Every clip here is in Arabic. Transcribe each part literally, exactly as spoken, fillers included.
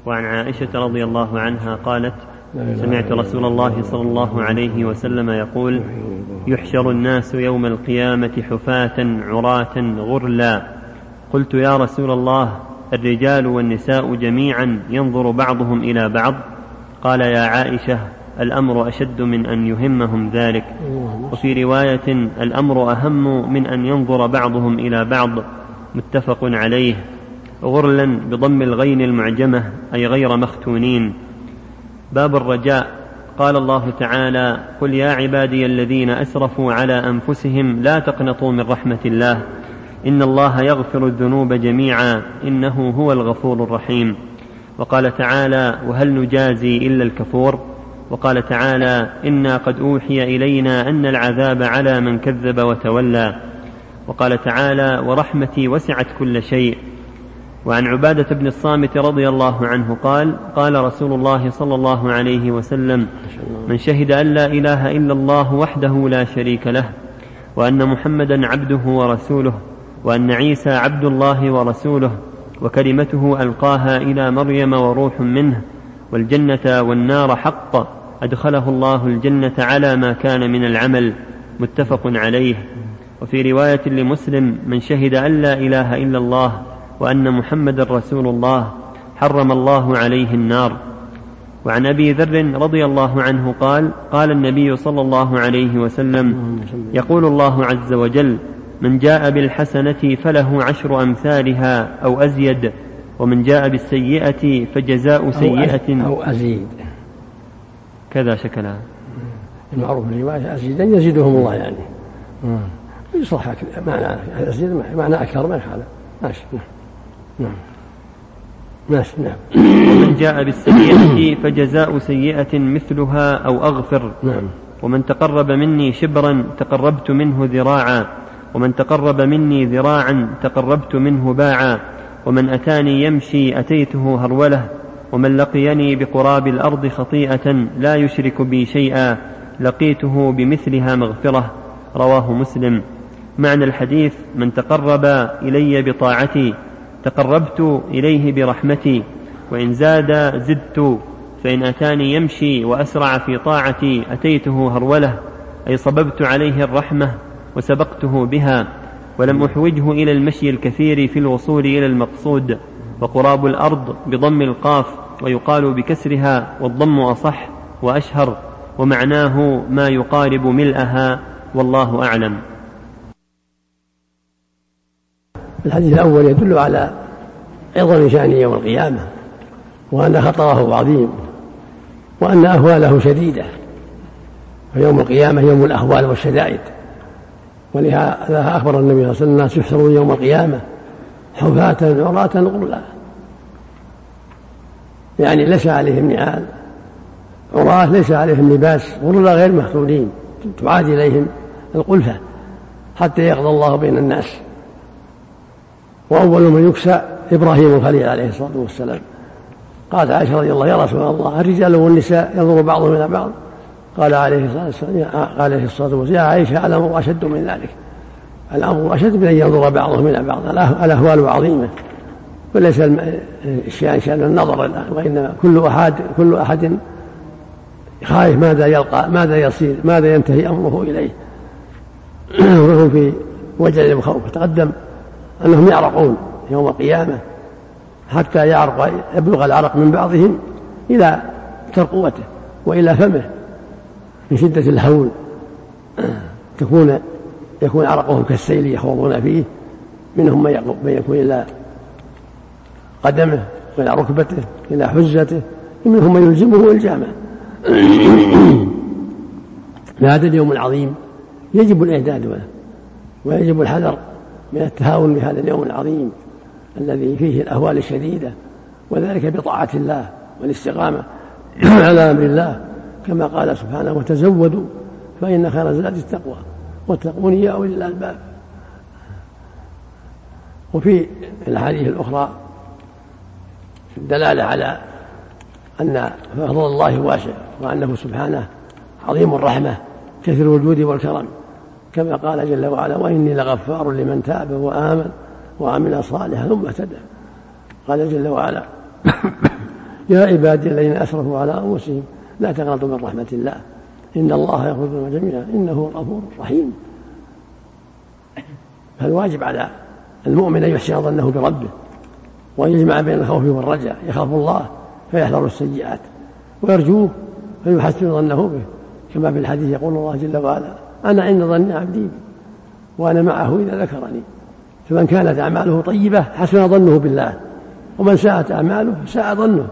وعن عائشة رضي الله عنها قالت: سمعت رسول الله صلى الله عليه وسلم يقول: يحشر الناس يوم القيامة حفاة عراة غرلا. قلت: يا رسول الله، الرجال والنساء جميعا ينظر بعضهم إلى بعض؟ قال: يا عائشة، الأمر أشد من أن يهمهم ذلك. وفي رواية: الأمر أهم من أن ينظر بعضهم إلى بعض. متفق عليه. غرلا بضم الغين المعجمة أي غير مختونين. باب الرجاء. قال الله تعالى: قل يا عبادي الذين أسرفوا على أنفسهم لا تقنطوا من رحمة الله إن الله يغفر الذنوب جميعا إنه هو الغفور الرحيم. وقال تعالى: وهل نجازي إلا الكفور. وقال تعالى: إنا قد أوحي إلينا أن العذاب على من كذب وتولى. وقال تعالى: ورحمتي وسعت كل شيء. وعن عبادة بن الصامت رضي الله عنه قال: قال رسول الله صلى الله عليه وسلم: من شهد أن لا إله إلا الله وحده لا شريك له، وأن محمدا عبده ورسوله، وأن عيسى عبد الله ورسوله، وكلمته ألقاها إلى مريم وروح منه، والجنة والنار حق، أدخله الله الجنة على ما كان من العمل. متفق عليه. وفي رواية لمسلم: من شهد أن لا إله إلا الله وأن محمد رسول الله حرم الله عليه النار. وعن أبي ذر رضي الله عنه قال: قال النبي صلى الله عليه وسلم: يقول الله عز وجل: من جاء بالحسنة فله عشر أمثالها أو أزيد، ومن جاء بالسيئة فجزاء سيئة أو أزيد. كذا شكلها المعروف في الرواية أزيدا يزيدهم الله، يعني يصلح معنى أزيد معنى أكثر ما يخالف. ماشي. نعم ماشي. نعم. ومن جاء بالسيئة فجزاء سيئة مثلها أو أغفر. نعم. ومن تقرب مني شبرا تقربت منه ذراعا، ومن تقرب مني ذراعا تقربت منه باعا، ومن أتاني يمشي أتيته هرولة، ومن لقيني بقراب الأرض خطيئة لا يشرك بي شيئا لقيته بمثلها مغفرة. رواه مسلم. معنى الحديث: من تقرب إلي بطاعتي تقربت إليه برحمتي، وإن زاد زدت، فإن أتاني يمشي وأسرع في طاعتي أتيته هرولة، أي صببت عليه الرحمة وسبقته بها، ولم أحوجه إلى المشي الكثير في الوصول إلى المقصود. وقراب الأرض بضم القاف ويقال بكسرها، والضم أصح وأشهر، ومعناه ما يقارب ملئها، والله أعلم. الحديث الأول يدل على عظم شأن يوم القيامة، وأن خطره عظيم، وأن أهواله شديدة. فيوم القيامة يوم الأهوال والشدائد، ولهذا أخبر النبي صلى الله عليه وسلم: الناس يحشرون يوم القيامة حفاة عراة غرلا، يعني ليس عليهم نعال، عراة ليس عليهم لباس، غرلا غير مختونين، تعاد إليهم القلفة حتى يقضى الله بين الناس. وأول من يكسى إبراهيم الخليل عليه الصلاة والسلام. قالت عائشة رضي الله: يا رسول الله، الرجال والنساء ينظر بعضهم إلى بعض؟ قال عليه الصلاة والسلام: قال عليه الصلاة والسلام: يا عائشة، الأمر أشد من ذلك، الأمر أشد من أن ينظر بعضهم إلى بعض، الأهوال عظيمة، وليس الشيء شأن النظر، وإنما كل أحد كل أحد خايف ماذا يلقى، ماذا يصير، ماذا ينتهي أمره إليه، وهم في وجل وخوف. تقدم أنهم يعرقون يوم القيامة حتى يعرق يبلغ العرق من بعضهم إلى ترقوته وإلى فمه من شدة الهول، تكون يكون عرقهم كالسيل يخوضون فيه، منهم من يكون إلى قدمه وإلى ركبته إلى حزته، منهم من يلزمه الجامة. هذا اليوم العظيم يجب الإعداد له، ويجب الحذر من التهاون بهذا اليوم العظيم الذي فيه الأهوال الشديدة، وذلك بطاعة الله والاستقامة على أمر الله، كما قال سبحانه: وتزودوا فإن خير الزاد التقوى واتقون يا أولي الألباب. وفي الأحاديث الأخرى دلالة على أن فضل الله واسع، وأنه سبحانه عظيم الرحمة كثير الجود والكرم، كما قال جل وعلا: وإني لغفار لمن تاب وآمن وعمل صالحا ثم اهتدى. قال جل وعلا: يا عبادي الذين أسرفوا على أنفسهم لا تقنطوا من رحمة الله إن الله يغفر الذنوب جميعا إنه هو الغفور الرحيم. فالواجب على المؤمن أن يحسن ظنه بربه وأن يجمع بين الخوف والرجاء، يخاف الله فيحذر السيئات ويرجوه فيحسن ظنه به، كما في الحديث يقول الله جل وعلا أنا عند ظن عبدي بي وأنا معه إذا ذكرني. فمن كانت أعماله طيبة حسن ظنه بالله، ومن ساءت أعماله ساء ظنه.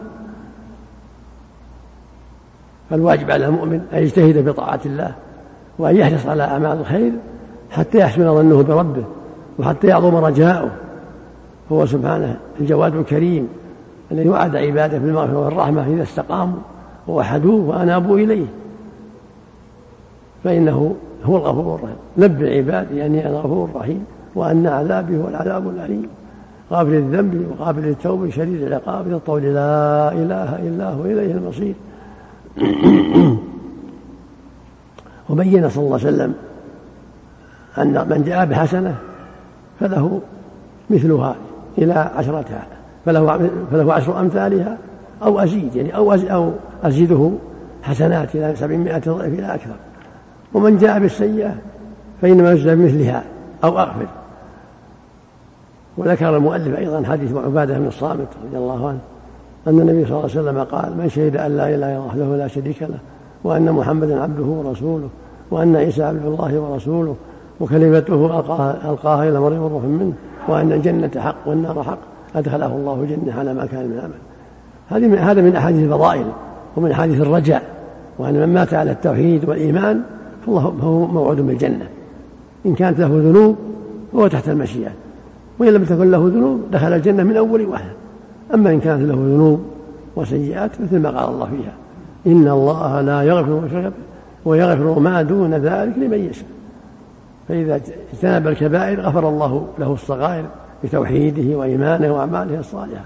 فالواجب على المؤمن أن يجتهد بطاعة الله وأن يحرص على أعمال الخير حتى يحسن ظنه بربه وحتى يعظم رجاؤه. هو سبحانه الجواد الكريم الذي وعد عباده بالمغفرة والرحمة إذا استقاموا ووحدوه وأنابوا إليه، فإنه هو الغفور الرحيم. نبئ عبادي أني أنا غفور رحيم وأن عذابي هو العذاب الأليم غافر الذنب وقابل التوب شديد العقاب ذي الطول لا إله إلا هو إليه المصير. وبين صلى الله عليه وسلم أن من جاء بحسنة فله مثلها إلى عشرتها، فله, فله عشر أمثالها أو أزيد يعني أو, أز أو أزيده حسنات إلى سبعمائة ضعف إلى أكثر. ومن جاء بالسيئة فإنما يجزى بمثلها أو أغفر. وذكر المؤلف أيضا حديث عبادة بن الصامت رضي الله عنه أن النبي صلى الله عليه وسلم قال من شهد أن لا إله إلا الله وحده لا شريك له وأن محمدا عبده ورسوله وأن عيسى عبد الله ورسوله وكلمته ألقاها, ألقاها إلى مريم وروح منه وأن الجنة حق والنار حق أدخله الله الجنة على ما كان من عمل. هذا من أحاديث الفضائل ومن أحاديث الرجاء، وأن من مات على التوحيد والإيمان فالله هو موعود بالجنة. إن كانت له ذنوب هو تحت المشيئة، وإن لم تكن له ذنوب دخل الجنة من أول واحد. أما إن كانت له ذنوب وسيئات مثل ما قال الله فيها إن الله لا يغفر الشرك ويغفر ما دون ذلك لمن يشاء. فإذا اجتنب الكبائر غفر الله له الصغائر بتوحيده وإيمانه وأعماله الصالحة.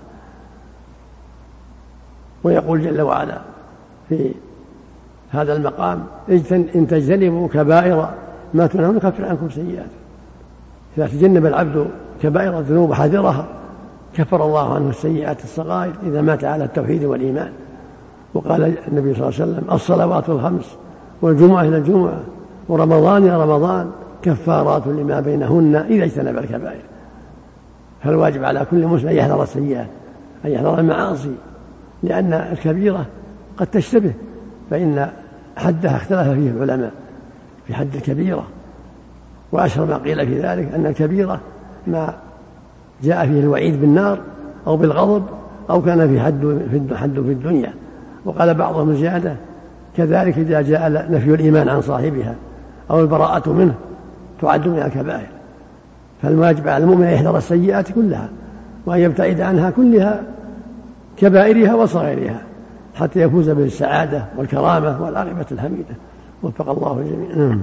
ويقول جل وعلا في هذا المقام إن تجتنبوا كبائر ما تنهون نكفر عنكم سيئات. إذا تجنب العبد كبائر الذنوب وحذرها كفر الله عنه السيئات الصغائر إذا مات على التوحيد والإيمان. وقال النبي صلى الله عليه وسلم الصلوات الخمس والجمعة إلى الجمعة ورمضان إلى رمضان كفارات لما بينهن إذا اجتنب الكبائر. فالواجب على كل مسلم أن يحذر السيئات أن يحذر المعاصي، لأن الكبيرة قد تشتبه، فإن حدها اختلف فيه العلماء في حد الكبيرة. وأشهر ما قيل في ذلك أن الكبيرة ما جاء فيه الوعيد بالنار أو بالغضب أو كان في حد حد في الدنيا. وقال بعضهم زيادة كذلك إذا جاء نفي الإيمان عن صاحبها أو البراءة منه تعد من الكبائر. فالواجب على المؤمن أن يحذر السيئات كلها وأن يبتعد عنها كلها كبائرها وصغيرها حتى يفوز بالسعادة والكرامة والعاقبة الحميدة. وفق الله الجميع.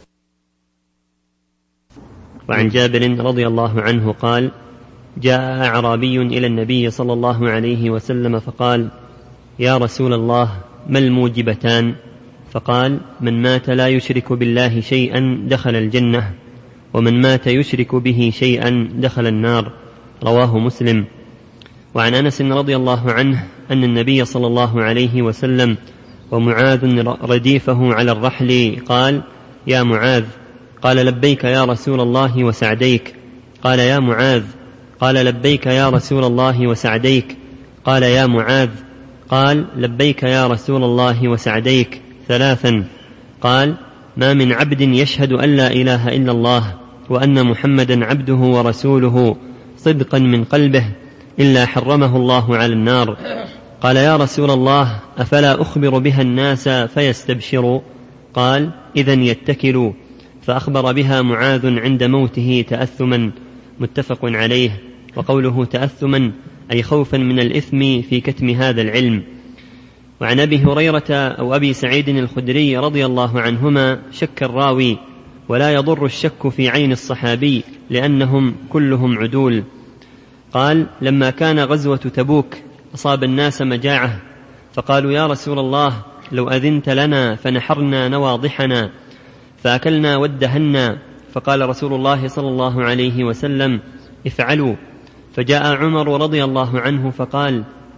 وعن جابر رضي الله عنه قال جاء أعرابي إلى النبي صلى الله عليه وسلم فقال يا رسول الله ما الموجبتان؟ فقال من مات لا يشرك بالله شيئا دخل الجنة ومن مات يشرك به شيئا دخل النار. رواه مسلم. وعن أنس رضي الله عنه أن النبي صلى الله عليه وسلم ومعاذ رديفه على الرحل قال يا معاذ قال لبيك يا رسول الله وسعديك. قال يا معاذ قال لبيك يا رسول الله وسعديك. قال يا معاذ قال لبيك يا رسول الله وسعديك ثلاثا. قال ما من عبد يشهد أن لا إله إلا الله وأن محمدا عبده ورسوله صدقا من قلبه إلا حرمه الله على النار. قال يا رسول الله أفلا أخبر بها الناس فيستبشروا؟ قال إذن يتكلوا. فأخبر بها معاذ عند موته تأثما. متفق عليه. وقوله تأثما أي خوفا من الإثم في كتم هذا العلم. وعن أبي هريرة أو أبي سعيد الخدري رضي الله عنهما شك الراوي ولا يضر الشك في عين الصحابي لأنهم كلهم عدول. قال لما كان غزوة تبوك أصاب الناس مجاعة فقالوا يا رسول الله لو أذنت لنا فنحرنا نواضحنا فأكلنا وادهنا. فقال رسول الله صلى الله عليه وسلم افعلوا. فجاء عمر رضي الله عنه فقال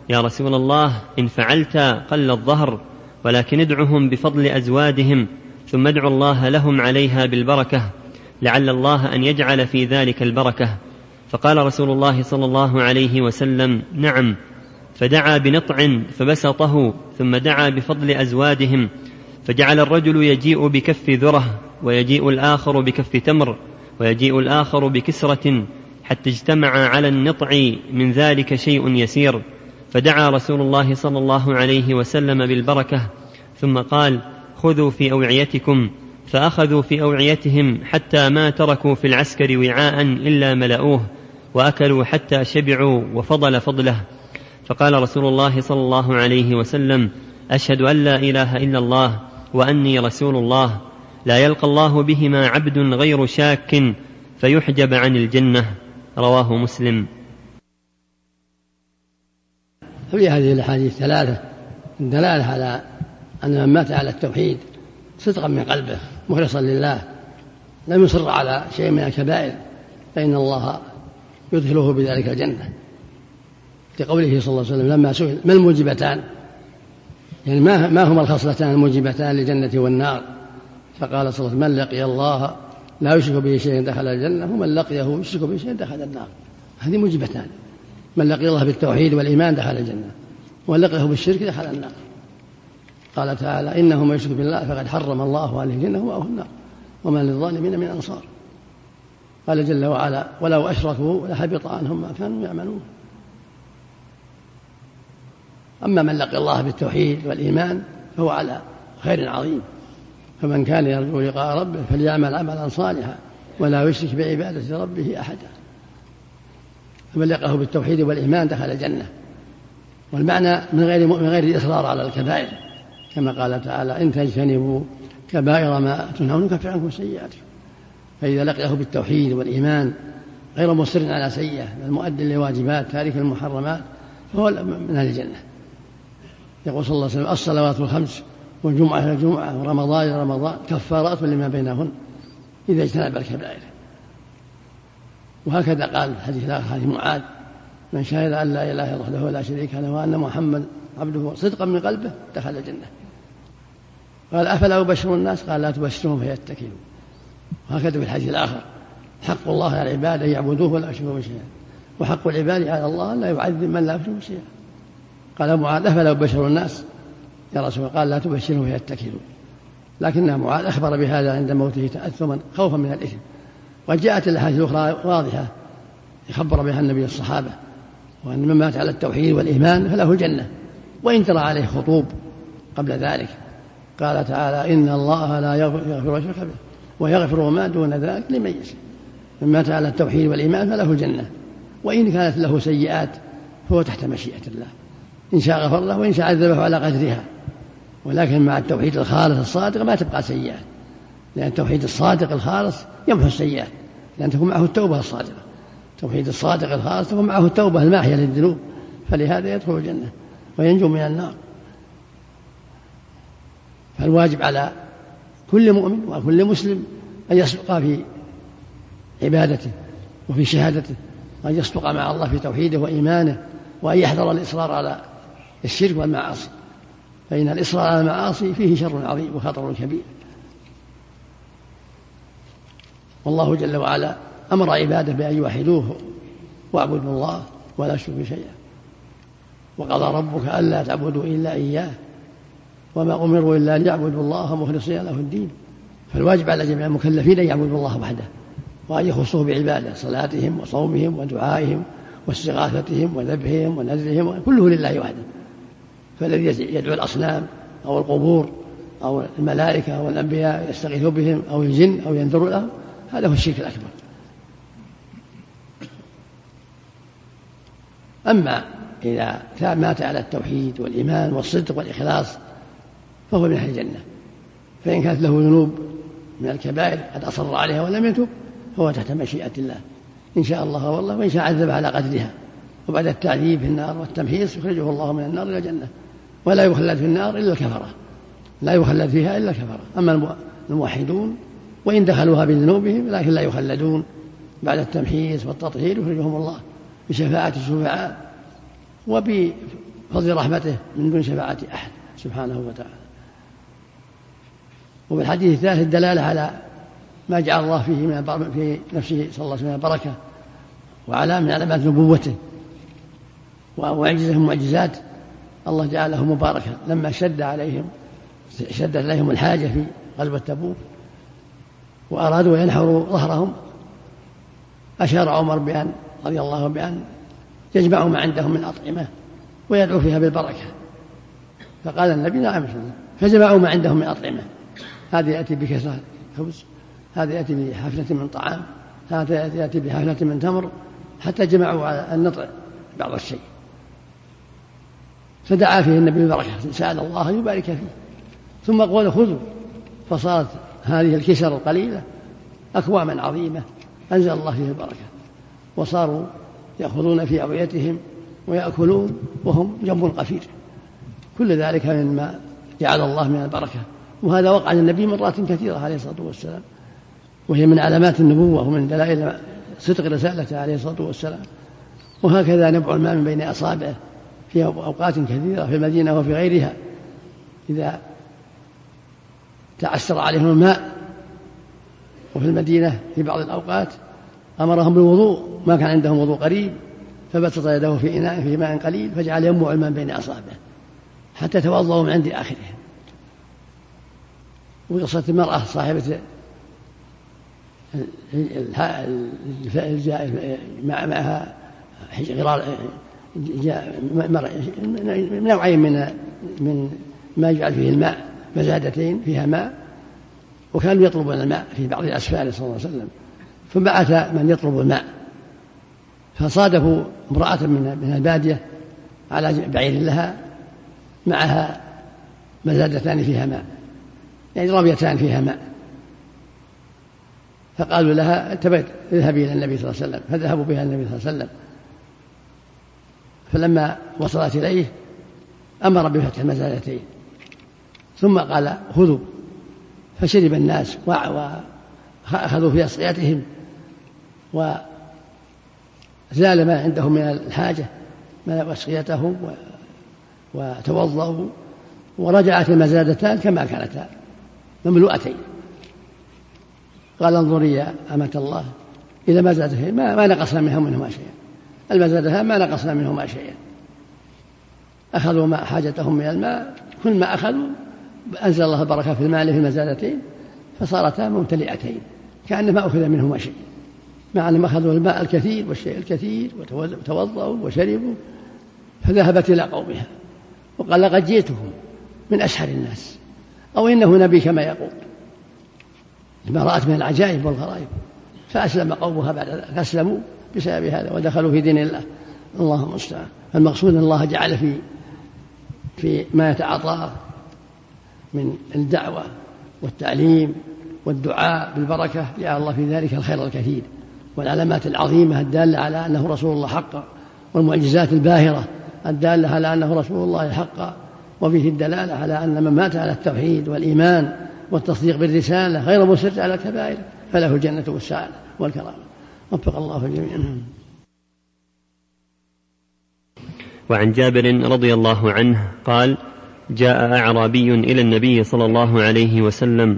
يا رسول الله إن فعلت قل الظهر، ولكن ادعهم بفضل أزوادهم، ثم ادعوا الله لهم عليها بالبركة، لعل الله أن يجعل في ذلك البركة. فقال رسول الله صلى الله عليه وسلم: نعم. فدعا بنطع فبسطه، ثم دعا بفضل أزوادهم، فجعل الرجل يجيء بكف ذرة، ويجيء الآخر بكف تمر، ويجيء الآخر بكسرة، حتى اجتمع على النطع من ذلك شيء يسير. فدعا رسول الله صلى الله عليه وسلم بالبركة، ثم قال: خذوا في أوعيتكم. فأخذوا في أوعيتهم حتى ما تركوا في العسكر وعاء إلا ملأوه، وأكلوا حتى شبعوا وفضل فضله. فقال رسول الله صلى الله عليه وسلم: أشهد أن لا إله إلا الله وأني رسول الله، لا يلقى الله بهما عبد غير شاك فيحجب عن الجنة. رواه مسلم. في هذه الأحاديث ثلاثة دلالة على أن من مات على التوحيد صدقا من قلبه مخلصا لله، لم يصر على شيء من الكبائر، فإن الله يدخله بذلك الجنة، لقوله صلى الله عليه وسلم لما سئل ما الموجبتان، يعني ما هما الخصلتان الموجبتان للجنة والنار، فقال صلى الله عليه وسلم: من لقي الله لا يشرك به شيئا دخل الجنة، ومن لقيه يشرك به شيئا دخل النار. هذه موجبتان: من لقي الله بالتوحيد والإيمان دخل الجنة، ومن لقيه بالشرك دخل النار. قال تعالى: إنه من يشرك بالله فقد حرم الله عليه الجنة ومأواه النار وما للظالمين من أنصار. قال جل وعلا: ولو أشركوا لحبط عنهم ما كانوا يعملون. أما من لقي الله بالتوحيد والإيمان فهو على خير عظيم، فمن كان يرجو لقاء ربه فليعمل عملا صالحا ولا يشرك بعبادة ربه أحدا. فمن لقاه بالتوحيد والإيمان دخل الجنة، والمعنى من غير من غير الإصرار على الكبائر، كما قال تعالى: إن تجتنبوا كبائر ما تنهون نكفر عنكم سيئاتكم. فإذا لقيه بالتوحيد والإيمان غير مصر على سيئة، المؤد لواجبات تارك المحرمات، فهو من أهل الجنة. يقول صلى الله عليه وسلم: الصلوات الخمس والجمعة إلى الجمعة ورمضان إلى رمضان كفارات لما بينهن إذا اجتنب الكبائر. وهكذا قال حديث حديث معاذ: من شهد أن لا إله إلا الله ولا شريك له وأن محمد عبده صدقا من قلبه دخل الجنة. قال: أفلا أبشر الناس؟ قال: لا تبشرهم فيتكلوا. وهكذا في الحديث الآخر: حق الله على العباد أن يعبدوه ولا يشركوا به شيئا، وحق العباد على الله لا يعذب من لا يشرك شيئا. قال معاذ: أفلا أبشر الناس يا رسول الله؟ قال: لا تبشرهم فيتكلوا. لكن معاذ أخبر بهذا عند موته تأثما خوفا من الإثم. وجاءت الأحاديث الأخرى واضحة يخبر بها النبي الصحابة، وأن من مات على التوحيد والإيمان فله الجنة، وإن ترى عليه خطوب قبل ذلك. قال تعالى: إن الله لا يغفر الشرك به ويغفر ما دون ذلك لمن يشاء. من مات على التوحيد والإيمان فله الجنة، وإن كانت له سيئات فهو تحت مشيئة الله، إن شاء غفر له وإن شاء عذبه على قدرها. ولكن مع التوحيد الخالص الصادق ما تبقى سيئات، لأن التوحيد الصادق الخالص يمحو السيئات، لأن تكون معه التوبة الصادقة. التوحيد الصادق الخالص تكون معه التوبة الماحية للذنوب، فلهذا يدخل الجنة وينجو من النار. فالواجب على كل مؤمن وكل مسلم أن يصدق في عبادته وفي شهادته، وأن يصدق مع الله في توحيده وإيمانه، وأن يحذر الإصرار على الشرك والمعاصي، فإن الإصرار على المعاصي فيه شر عظيم وخطر كبير. والله جل وعلا أمر عباده بأن يوحدوه واعبدوا الله ولا تشركوا شيئا، وقضى ربك ألا تعبدوا إلا إياه وما أمروا إلا ليعبدوا الله مخلصين له الدين. فالواجب على جميع المكلفين أن يعبدوا الله وحده، وأن يخصوه بعباده، صلاتهم وصومهم ودعائهم واستغاثتهم وذبحهم ونذرهم كله لله وحده. فالذي يدعو الأصنام أو القبور أو الملائكة أو الأنبياء يستغيث بهم أو الجن أو ينذر لهم، هذا هو الشرك الأكبر. أما إذا مات على التوحيد والإيمان والصدق والإخلاص فهو من أهل الجنة. فإن كانت له ذنوب من الكبائر قد أصر عليها ولم يتب فهو تحت مشيئة الله، إن شاء الله والله، وإن شاء عذب على قدرها، وبعد التعذيب في النار والتمحيص يخرجه الله من النار إلى الجنة، ولا يخلد في النار إلا الكفرة، لا يخلد فيها إلا الكفرة. أما الموحدون وإن دخلوها بذنوبهم لكن لا يخلدون، بعد التمحيص والتطهير يخرجهم الله بشفاعة الشفعاء فضل رحمته من دون شفاعة أحد سبحانه وتعالى. وفي الحديث الثالث الدلالة على ما جعل الله فيه من في نفسه صلى الله عليه وسلم بركة وعلى من علامات نبوته وعجزهم معجزات الله جعله مباركا. لما شد عليهم شدت عليهم الحاجة في غزوة تبوك وأرادوا ينحروا ظهرهم أشار عمر بأن رضي الله بأن يجمعوا ما عندهم من أطعمة ويدعو فيها بالبركة، فقال النبي نعم، فجمعوا ما عندهم من أطعمة، هذا يأتي بكسرة خبز، هذا يأتي بحفلة من طعام، هذا يأتي بحفلة من تمر، حتى جمعوا على النطع بعض الشيء. فدعا فيه النبي بالبركة، سأل الله يبارك فيه، ثم قال خذوا، فصارت هذه الكسر القليلة أكواما عظيمة أنزل الله فيه البركة، وصاروا يأخذون في أوعيتهم ويأكلون وهم جنب قفير. كل ذلك مما جعل الله من البركة، وهذا وقع للنبي مرات كثيرة عليه الصلاة والسلام، وهي من علامات النبوة ومن دلائل صدق رسالته عليه الصلاة والسلام. وهكذا نبع الماء من بين أصابعه في أوقات كثيرة في المدينة وفي غيرها، إذا تعسر عليهم الماء وفي المدينة في بعض الأوقات أمرهم بالوضوء، ما كان عندهم وضوء قريب، فبسط يده في إناء في ماء قليل فجعل ينبع الماء بين أصابعه حتى توضأوا من عند آخرهم. وقصة المرأة صاحبة معها غرار نوعين من من ما يجعل فيه الماء، مزادتين فيها ماء، وكانوا يطلبون الماء في بعض الأسفار صلى الله عليه وسلم، فبعث من يطلب الماء، فصادفوا امرأة من البادية على بعير لها معها مزادتان فيها ماء، يعني رابيتان فيها ماء، فقالوا لها انتبهت اذهبي إلى النبي صلى الله عليه وسلم، فذهبوا بها النبي صلى الله عليه وسلم. فلما وصلت إليه أمر بفتح المزادتين ثم قال خذوا، فشرب الناس وأخذوا في أصقيتهم وزال ما عندهم من الحاجة ملأوا أصقيتهم وتوضأوا، ورجعت المزادتان كما كانتا مملوءتين. قال انظري يا أمة الله إلى مزادتين ما, ما نقصنا منها منهما شيئا، المزادتان ما نقصنا منهما شيئا. أخذوا ما حاجتهم من الماء، كل ما أخذوا أنزل الله البركة في المال في المزادتين فصارتا ممتلئتين كأنما أخذ منهما شيء، مع أنهم أخذوا الماء الكثير والشيء الكثير وتوضأوا وشربوا. فذهبت إلى قومها وقال لقد جئتهم من أسحر الناس، أو إنه نبي كما يقول، لما رأت من العجائب والغرائب. فأسلم قومها بعد ذلك، أسلموا بسبب هذا ودخلوا في دين الله. اللهم المستعان. فالمقصود أن الله جعل في في ما يتعاطاه من الدعوة والتعليم والدعاء بالبركة، جعل الله في ذلك الخير الكثير والعلامات العظيمة الدالة على أنه رسول الله حقا، والمعجزات الباهرة الدالة على أنه رسول الله حقا، وفيه الدلالة على أن من مات على التوحيد والإيمان والتصديق بالرسالة غير مسر على الكبائر فله الجنة والسعادة والكرامة. وفق الله الجميع. وعن جابر رضي الله عنه قال: جاء أعرابي إلى النبي صلى الله عليه وسلم.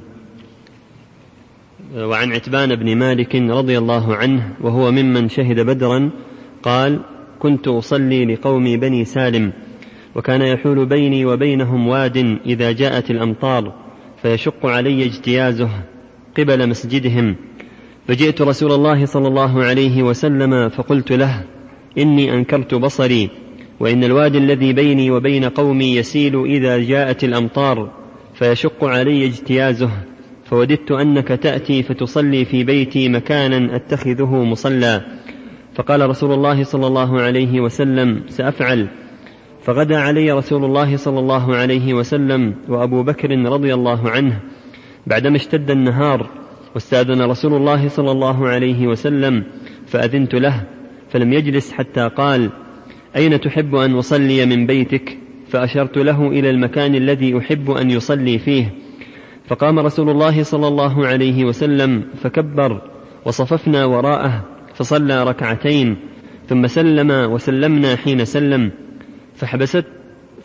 وعن عتبان بن مالك رضي الله عنه وهو ممن شهد بدرا قال: كنت أصلي لقوم بني سالم، وكان يحول بيني وبينهم واد إذا جاءت الأمطار فيشق علي اجتيازه قبل مسجدهم، فجئت رسول الله صلى الله عليه وسلم فقلت له: إني أنكرت بصري، وإن الوادي الذي بيني وبين قومي يسيل إذا جاءت الأمطار فيشق علي اجتيازه، فوددت أنك تأتي فتصلي في بيتي مكانا أتخذه مصلى. فقال رسول الله صلى الله عليه وسلم: سأفعل. فغدا علي رسول الله صلى الله عليه وسلم وأبو بكر رضي الله عنه بعدما اشتد النهار، واستأذن رسول الله صلى الله عليه وسلم فأذنت له، فلم يجلس حتى قال: أين تحب أن أصلي من بيتك؟ فأشرت له إلى المكان الذي أحب أن يصلي فيه. فقام رسول الله صلى الله عليه وسلم فكبر، وصففنا وراءه فصلى ركعتين، ثم سلم وسلمنا حين سلم، فحبست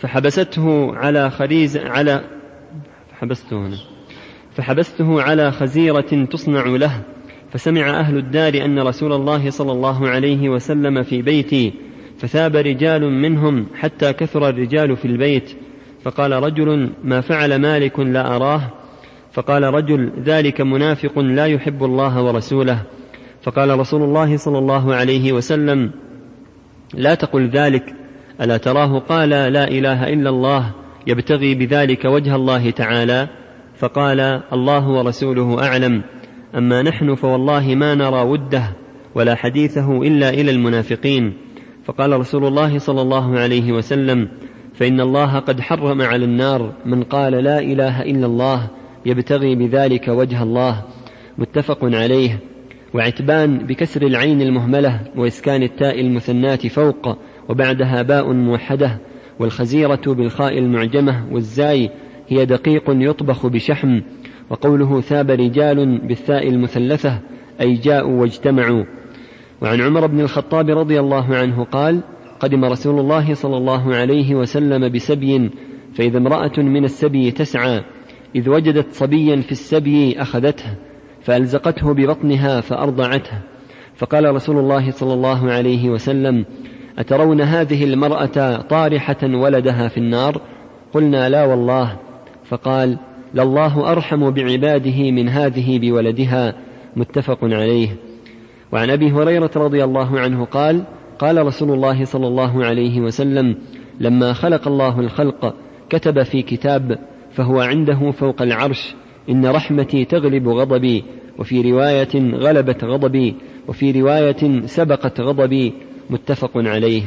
فحبسته على خريز على فحبسته هنا فحبسته على خزيرة تصنع له، فسمع أهل الدار أن رسول الله صلى الله عليه وسلم في بيتي، فثاب رجال منهم حتى كثر الرجال في البيت، فقال رجل: ما فعل مالك لا أراه؟ فقال رجل: ذلك منافق لا يحب الله ورسوله. فقال رسول الله صلى الله عليه وسلم: لا تقل ذلك، ألا تراه قال لا إله إلا الله يبتغي بذلك وجه الله تعالى؟ فقال: الله ورسوله أعلم، أما نحن فوالله ما نرى وده ولا حديثه إلا إلى المنافقين. فقال رسول الله صلى الله عليه وسلم: فإن الله قد حرم على النار من قال لا إله إلا الله يبتغي بذلك وجه الله. متفق عليه. وعتبان بكسر العين المهملة وإسكان التاء المثناة فوق وبعدها باء موحدة، والخزيرة بالخاء المعجمة والزاي هي دقيق يطبخ بشحم. وقوله ثاب رجال بالثاء المثلثة أي جاءوا واجتمعوا. وعن عمر بن الخطاب رضي الله عنه قال: قدم رسول الله صلى الله عليه وسلم بسبي، فإذا امرأة من السبي تسعى، إذ وجدت صبيا في السبي أخذته فألزقته ببطنها فأرضعته. فقال رسول الله صلى الله عليه وسلم: أترون هذه المرأة طارحة ولدها في النار؟ قلنا: لا والله. فقال: لله أرحم بعباده من هذه بولدها. متفق عليه. وعن أبي هريرة رضي الله عنه قال: قال رسول الله صلى الله عليه وسلم: لما خلق الله الخلق كتب في كتاب فهو عنده فوق العرش: إن رحمتي تغلب غضبي، وفي رواية غلبت غضبي، وفي رواية سبقت غضبي. متفق عليه.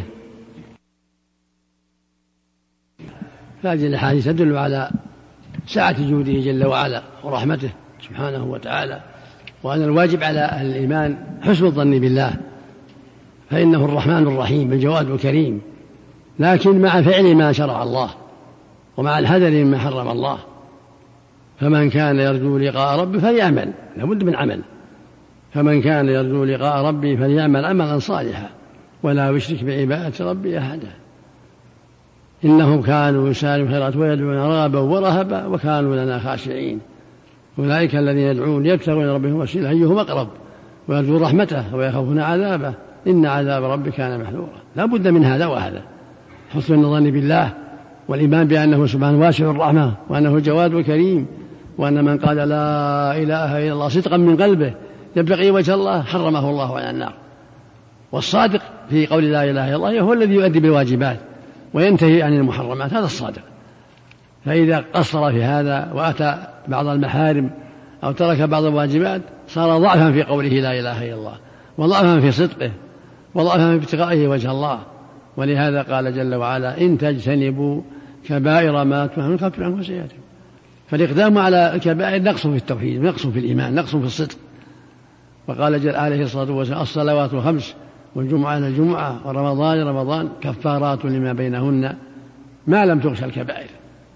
هذه الأحاديث تدل على سعة جوده جل وعلا ورحمته سبحانه وتعالى، وأن الواجب على أهل الإيمان حسن الظن بالله، فإنه الرحمن الرحيم الجواد الكريم، لكن مع فعل ما شرع الله ومع الحذر مما حرم الله. فمن كان يرجو لقاء ربه فليعمل، لابد من عمل. فمن كان يرجو لقاء ربه فليعمل عملا صالحا ولا يشرك بعبادة ربه أحدا، إنهم كانوا يسارعون في الخيرات ويدعون رغبا ورهبا وكانوا لنا خاشعين. أولئك الذين يدعون يبتغون ربهم وسيلة أيهم أقرب ويرجون رحمته ويخافون عذابه، إن عذاب ربك كان محذورا. لا بد من هذا وهذا: حسن الظن بالله، والإيمان بأنه سبحانه واسع الرحمة، وأنه جواد وكريم، وأن من قال لا إله إلا الله صدقا من قلبه يبتغي وجه الله حرمه الله على النار. والصادق في قول لا إله إلا الله هو الذي يؤدي بالواجبات وينتهي عن المحرمات، هذا الصادق. فإذا قصر في هذا وأتى بعض المحارم أو ترك بعض الواجبات صار ضعفا في قوله لا إله إلا الله، وضعفا في صدقه، وضعفا في ابتغائه وجه الله. ولهذا قال جل وعلا: إن تجتنبوا كبائر ما تنهون نكفر عنكم سيئاتكم. فالإقدام على الكبائر نقص في التوحيد، نقص في الإيمان، نقص في الصدق. وقال جل عليه الصلاة والسلام: الصلوات الخمس والجمعة إلى الجمعة ورمضان إلى رمضان كفارات لما بينهن ما لم تغش الكبائر.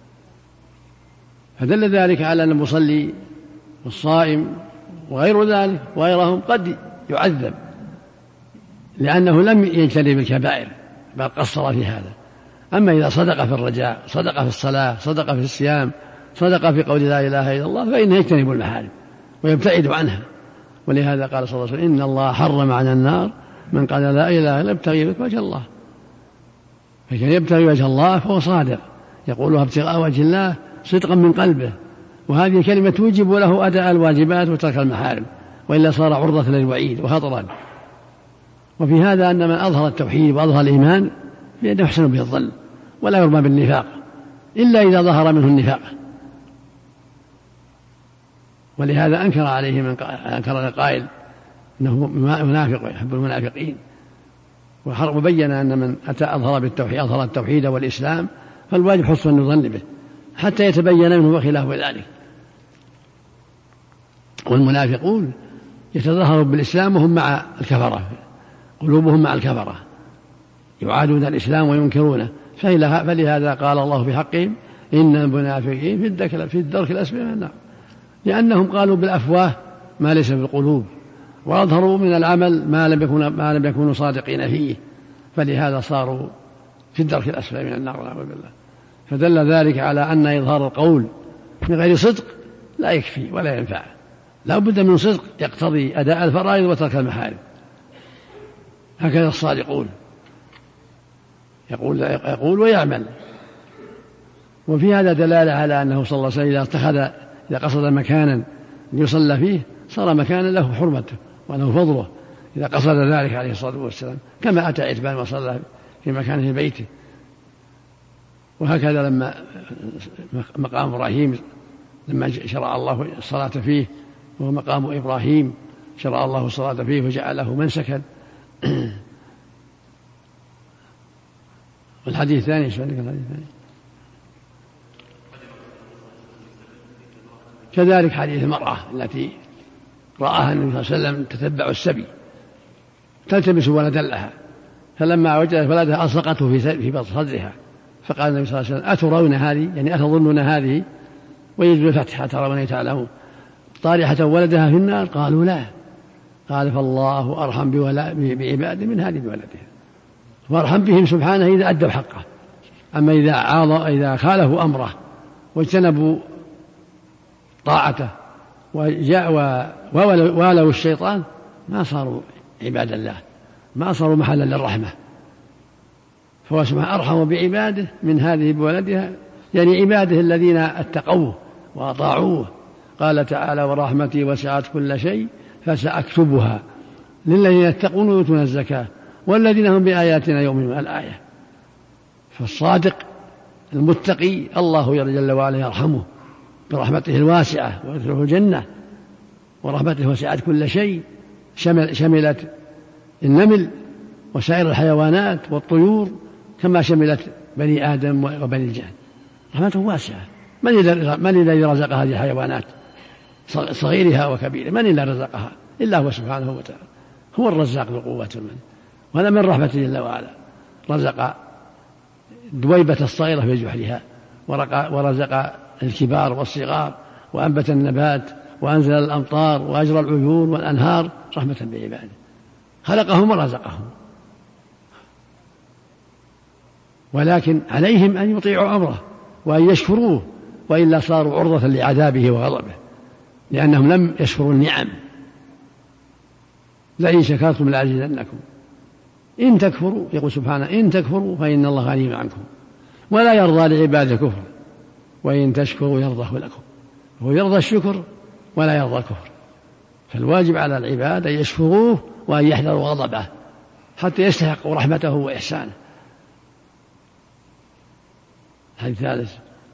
فدل ذلك على أن المصلي والصائم وغير ذلك وغيرهم قد يعذب لأنه لم يجتنب الكبائر بل قصر في هذا. أما إذا صدق في الرجاء، صدق في الصلاة، صدق في الصيام، صدق في قول لا إله إلا الله، فإنه يجتنب المحارم ويبتعد عنها. ولهذا قال صلى الله عليه وسلم: إن الله حرم على النار من قال لا إله إلا يبتغي وجه الله. فكان يبتغي وجه الله فهو صادق، يقولها ابتغاء وجه الله صدقا من قلبه، وهذه كلمة توجب له أداء الواجبات وترك المحارم، وإلا صار عرضة للوعيد وخطرا. وفي هذا أن من أظهر التوحيد وأظهر الإيمان بأنه يحسن به الظن ولا يرمى بالنفاق إلا إذا ظهر منه النفاق. ولهذا أنكر عليه من أنكر القائل أنه منافق يحب المنافقين، وبين أن من أتى أظهر بالتوحيد أظهر التوحيد والإسلام فالواجب حسن الظن به حتى يتبين منه وخلاف ذلك. والمنافقون يتظاهرون بالإسلام وهم مع الكفرة، قلوبهم مع الكفرة، يعادون الإسلام وينكرونه. فلهذا قال الله في حقهم: إن المنافقين في الدرك الأسفل من النار، لأنهم قالوا بالأفواه ما ليس في القلوب، وأظهروا من العمل ما لم يكونوا ما لم يكونوا صادقين فيه، فلهذا صاروا في الدرك الأسفل من النار. نعوذ بالله. فدل ذلك على أن إظهار القول من غير صدق لا يكفي ولا ينفع، لا بد من صدق يقتضي أداء الفرائض وترك المحارم. هكذا الصادقون يقول, يقول ويعمل. وفي هذا دلالة على أنه صلى الله عليه وسلم إذا اتخذ إذا قصد مكانا يصلى فيه صار مكانا له حرمته وله فضله إذا قصد ذلك عليه الصلاة والسلام، كما أتى عتبان وصلى في مكان في بيته. وهكذا لما مقام إبراهيم لما شرع الله الصلاة فيه، وهو مقام إبراهيم شرع الله الصلاة فيه وجعله منسكا. والحديث الثاني شو عندك الحديث الثاني؟ كذلك حديث المرأة التي رآها النبي صلى الله عليه وسلم تتبع السبي تلتمس ولدا لها، فلما وجدت ولدها ألصقته في بطن صدرها، فقال النبي صلى الله عليه وسلم أترون هذه يعني أتظنون هذه ويجب الفتح ترون تعلمون طارحة ولدها في النار؟ قالوا لا. قال فالله أرحم بعباده من هذه بولدها، وأرحم بهم سبحانه إذا أدوا حقه. أما إذا عاض إذا خالفوا أمره واجتنبوا طاعته وجاء والوا الشيطان ما صاروا عباد الله، ما صاروا محلا للرحمة. فهو سبحانه أرحم بعباده من هذه بولدها، يعني عباده الذين اتقوه وأطاعوه. قال تعالى ورحمتي وسعت كل شيء فسأكتبها للذين يتقون ويؤتون الزكاة والذين هم بآياتنا يؤمنون الآية. فالصادق المتقي الله جل وعلا يرحمه برحمته الواسعة ويدخله الجنة، ورحمته وسعت كل شيء شمل شملت النمل وسائر الحيوانات والطيور كما شملت بني آدم وبني الجن. رحمته واسعة. من الذي رزق هذه الحيوانات صغيرها وكبيرها؟ من الذي رزقها إلا هو سبحانه وتعالى، هو الرزاق ذو قوة المن. وهذا من رحمته جل وعلا، رزق دويبة الصغيرة في جحرها ورزق الكبار والصغار وأنبت النبات وأنزل الأمطار وأجرى العيون والأنهار رحمة بعباده، خلقهم ورزقهم. ولكن عليهم أن يطيعوا أمره وأن يشكروه، وإلا صاروا عرضة لعذابه وغضبه، لأنهم لم يشكروا النعم. لئن شكرتم لأزيدنكم إن تكفروا، يقول سبحانه إن تكفروا فإن الله غني عنكم ولا يرضى لعباده الكفر وإن تشكروا يرضه لكم. هو يرضى الشكر ولا يرضى الكفر، فالواجب على العباد أن يشكروه وأن يحذروا غضبه حتى يستحقوا رحمته وإحسانه. الحديث الثالث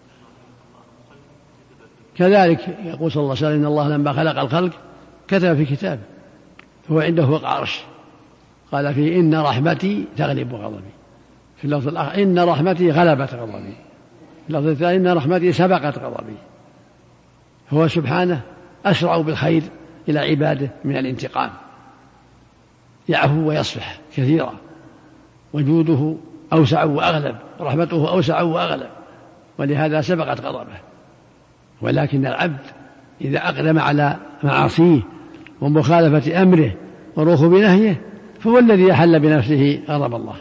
كذلك يقول صلى الله عليه وسلم إن الله لما خلق الخلق كتب في كتابه هو عنده فوق عرش، قال فيه إن رحمتي تغلب غضبي، في اللفظ الآخر إن رحمتي غلبت غضبي، في اللفظ الثاني إن رحمتي سبقت غضبي. هو سبحانه أسرع بالخير إلى عباده من الانتقام، يعفو ويصفح كثيرا، وجوده أوسع وأغلب، رحمته أوسع وأغلب، ولهذا سبقت غضبه. ولكن العبد إذا أقدم على معاصيه ومخالفة أمره ورغب بنهيه فهو الذي يحل بنفسه غضب الله.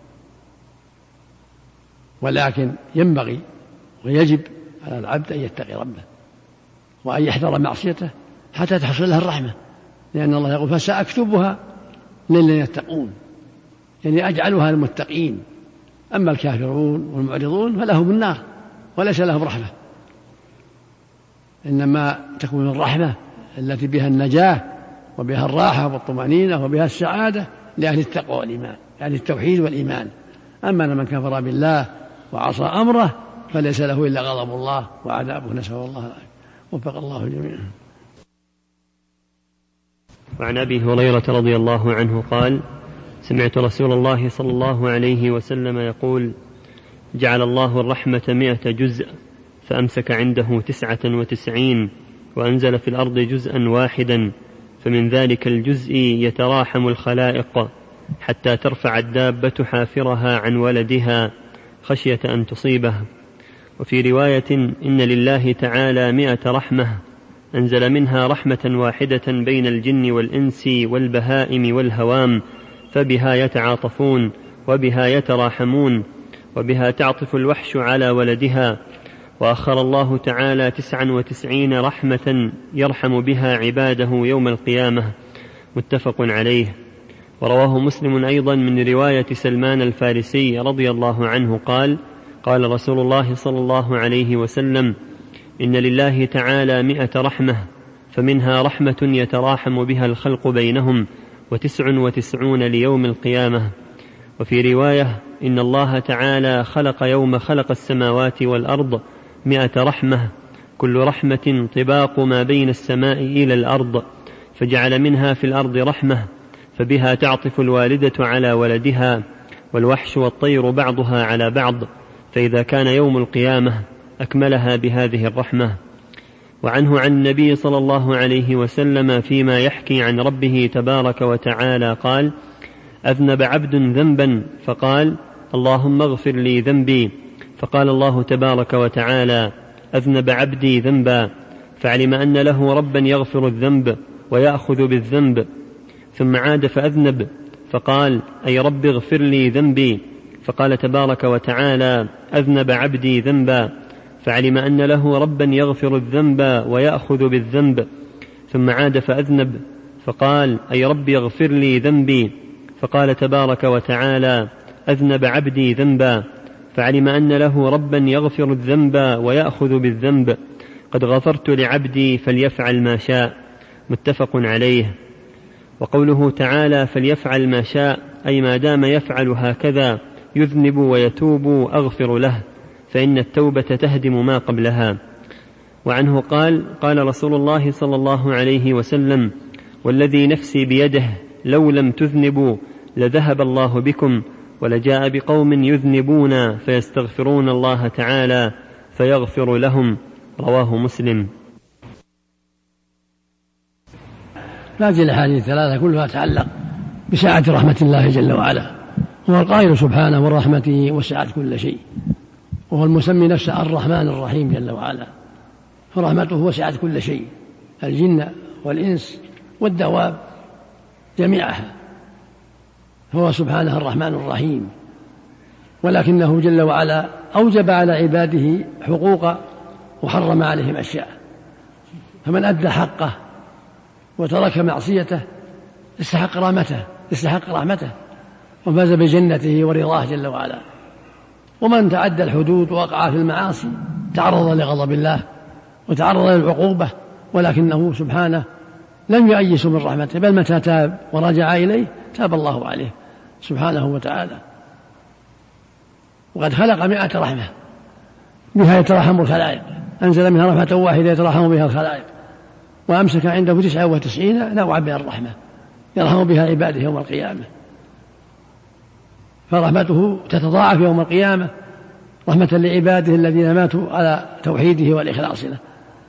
ولكن ينبغي ويجب على العبد أن يتقي ربه وأن يحذر معصيته حتى تحصل له الرحمة، لأن الله يقول فسأكتبها للذين يتقون، يعني أجعلها للمتقين. أما الكافرون والمعرضون فلهم النار وليس لهم رحمة، إنما تكون الرحمة التي بها النجاة وبها الراحة والطمأنينة وبها السعادة لأهل التقوى والإيمان، يعني التوحيد والإيمان. أما من كفر بالله وعصى أمره فليس له إلا غضب الله وعذابه، نسأل الله العافية. وفق الله جميعا. وعن أبي هريرة رضي الله عنه قال سمعت رسول الله صلى الله عليه وسلم يقول جعل الله الرحمة مئة جزء فأمسك عنده تسعة وتسعين وأنزل في الأرض جزءا واحدا، فمن ذلك الجزء يتراحم الخلائق حتى ترفع الدابة حافرها عن ولدها خشية أن تصيبه. وفي رواية إن لله تعالى مئة رحمة أنزل منها رحمة واحدة بين الجن والإنس والبهائم والهوام، فبها يتعاطفون وبها يتراحمون وبها تعطف الوحش على ولدها. وأخر الله تعالى تسعا وتسعين رحمة يرحم بها عباده يوم القيامة. متفق عليه. ورواه مسلم أيضا من رواية سلمان الفارسي رضي الله عنه قال: قال رسول الله صلى الله عليه وسلم: إن لله تعالى مئة رحمة، فمنها رحمة يتراحم بها الخلق بينهم، وتسع وتسعون ليوم القيامة. وفي رواية: إن الله تعالى خلق يوم خلق السماوات والأرض مئة رحمة، كل رحمة طباق ما بين السماء إلى الأرض، فجعل منها في الأرض رحمة، فبها تعطف الوالدة على ولدها، والوحش والطير بعضها على بعض، فإذا كان يوم القيامة أكملها بهذه الرحمة. وعنه عن النبي صلى الله عليه وسلم فيما يحكي عن ربه تبارك وتعالى قال: أذنب عبد ذنبا فقال: اللهم اغفر لي ذنبي، فقال الله تبارك وتعالى: أذنب عبدي ذنبا، فعلم أن له ربا يغفر الذنب ويأخذ بالذنب، ثم عاد فأذنب فقال: أي رب اغفر لي ذنبي، فقال تبارك وتعالى: أذنب عبدي ذنبا، فعلم أن له ربا يغفر الذنب ويأخذ بالذنب، ثم عاد فأذنب فقال: أي رب اغفر لي ذنبي، فقال تبارك وتعالى: أذنب عبدي ذنبا، فعلم أن له ربا يغفر الذنب ويأخذ بالذنب، قد غفرت لعبدي فليفعل ما شاء. متفق عليه. وقوله تعالى: فليفعل ما شاء، أي ما دام يفعل هكذا يذنب ويتوب أغفر له، فإن التوبة تهدم ما قبلها. وعنه قال: قال رسول الله صلى الله عليه وسلم: والذي نفسي بيده لو لم تذنبوا لذهب الله بكم، ولجاء بقوم يذنبون فيستغفرون الله تعالى فيغفر لهم. رواه مسلم. هذه الأحاديث الثلاثة كلها تتعلق بسعة رحمة الله جل وعلا، هو القائل سبحانه: ورحمته وسعت كل شيء، وهو المسمي نفسه الرحمن الرحيم جل وعلا، فرحمته وسعت كل شيء، الجن والإنس والدواب جميعها، فهو سبحانه الرحمن الرحيم. ولكنه جل وعلا أوجب على عباده حقوقا وحرم عليهم أشياء، فمن أدى حقه وترك معصيته استحق رحمته استحق رحمته وفاز بجنته ورضاه جل وعلا. ومن تعدى الحدود ووقع في المعاصي تعرض لغضب الله وتعرض للعقوبة، ولكنه سبحانه لم يأيس من رحمته، بل متى تاب ورجع إليه تاب الله عليه سبحانه وتعالى. وقد خلق مئة رحمة بها يترحم الخلائق، أنزل منها رحمة واحدة يترحم بها الخلائق، وأمسك عنده تسعة وتسعين نوعا من الرحمة يرحم بها عباده يوم القيامة، فرحمته تتضاعف يوم القيامة رحمة لعباده الذين ماتوا على توحيده والإخلاص له.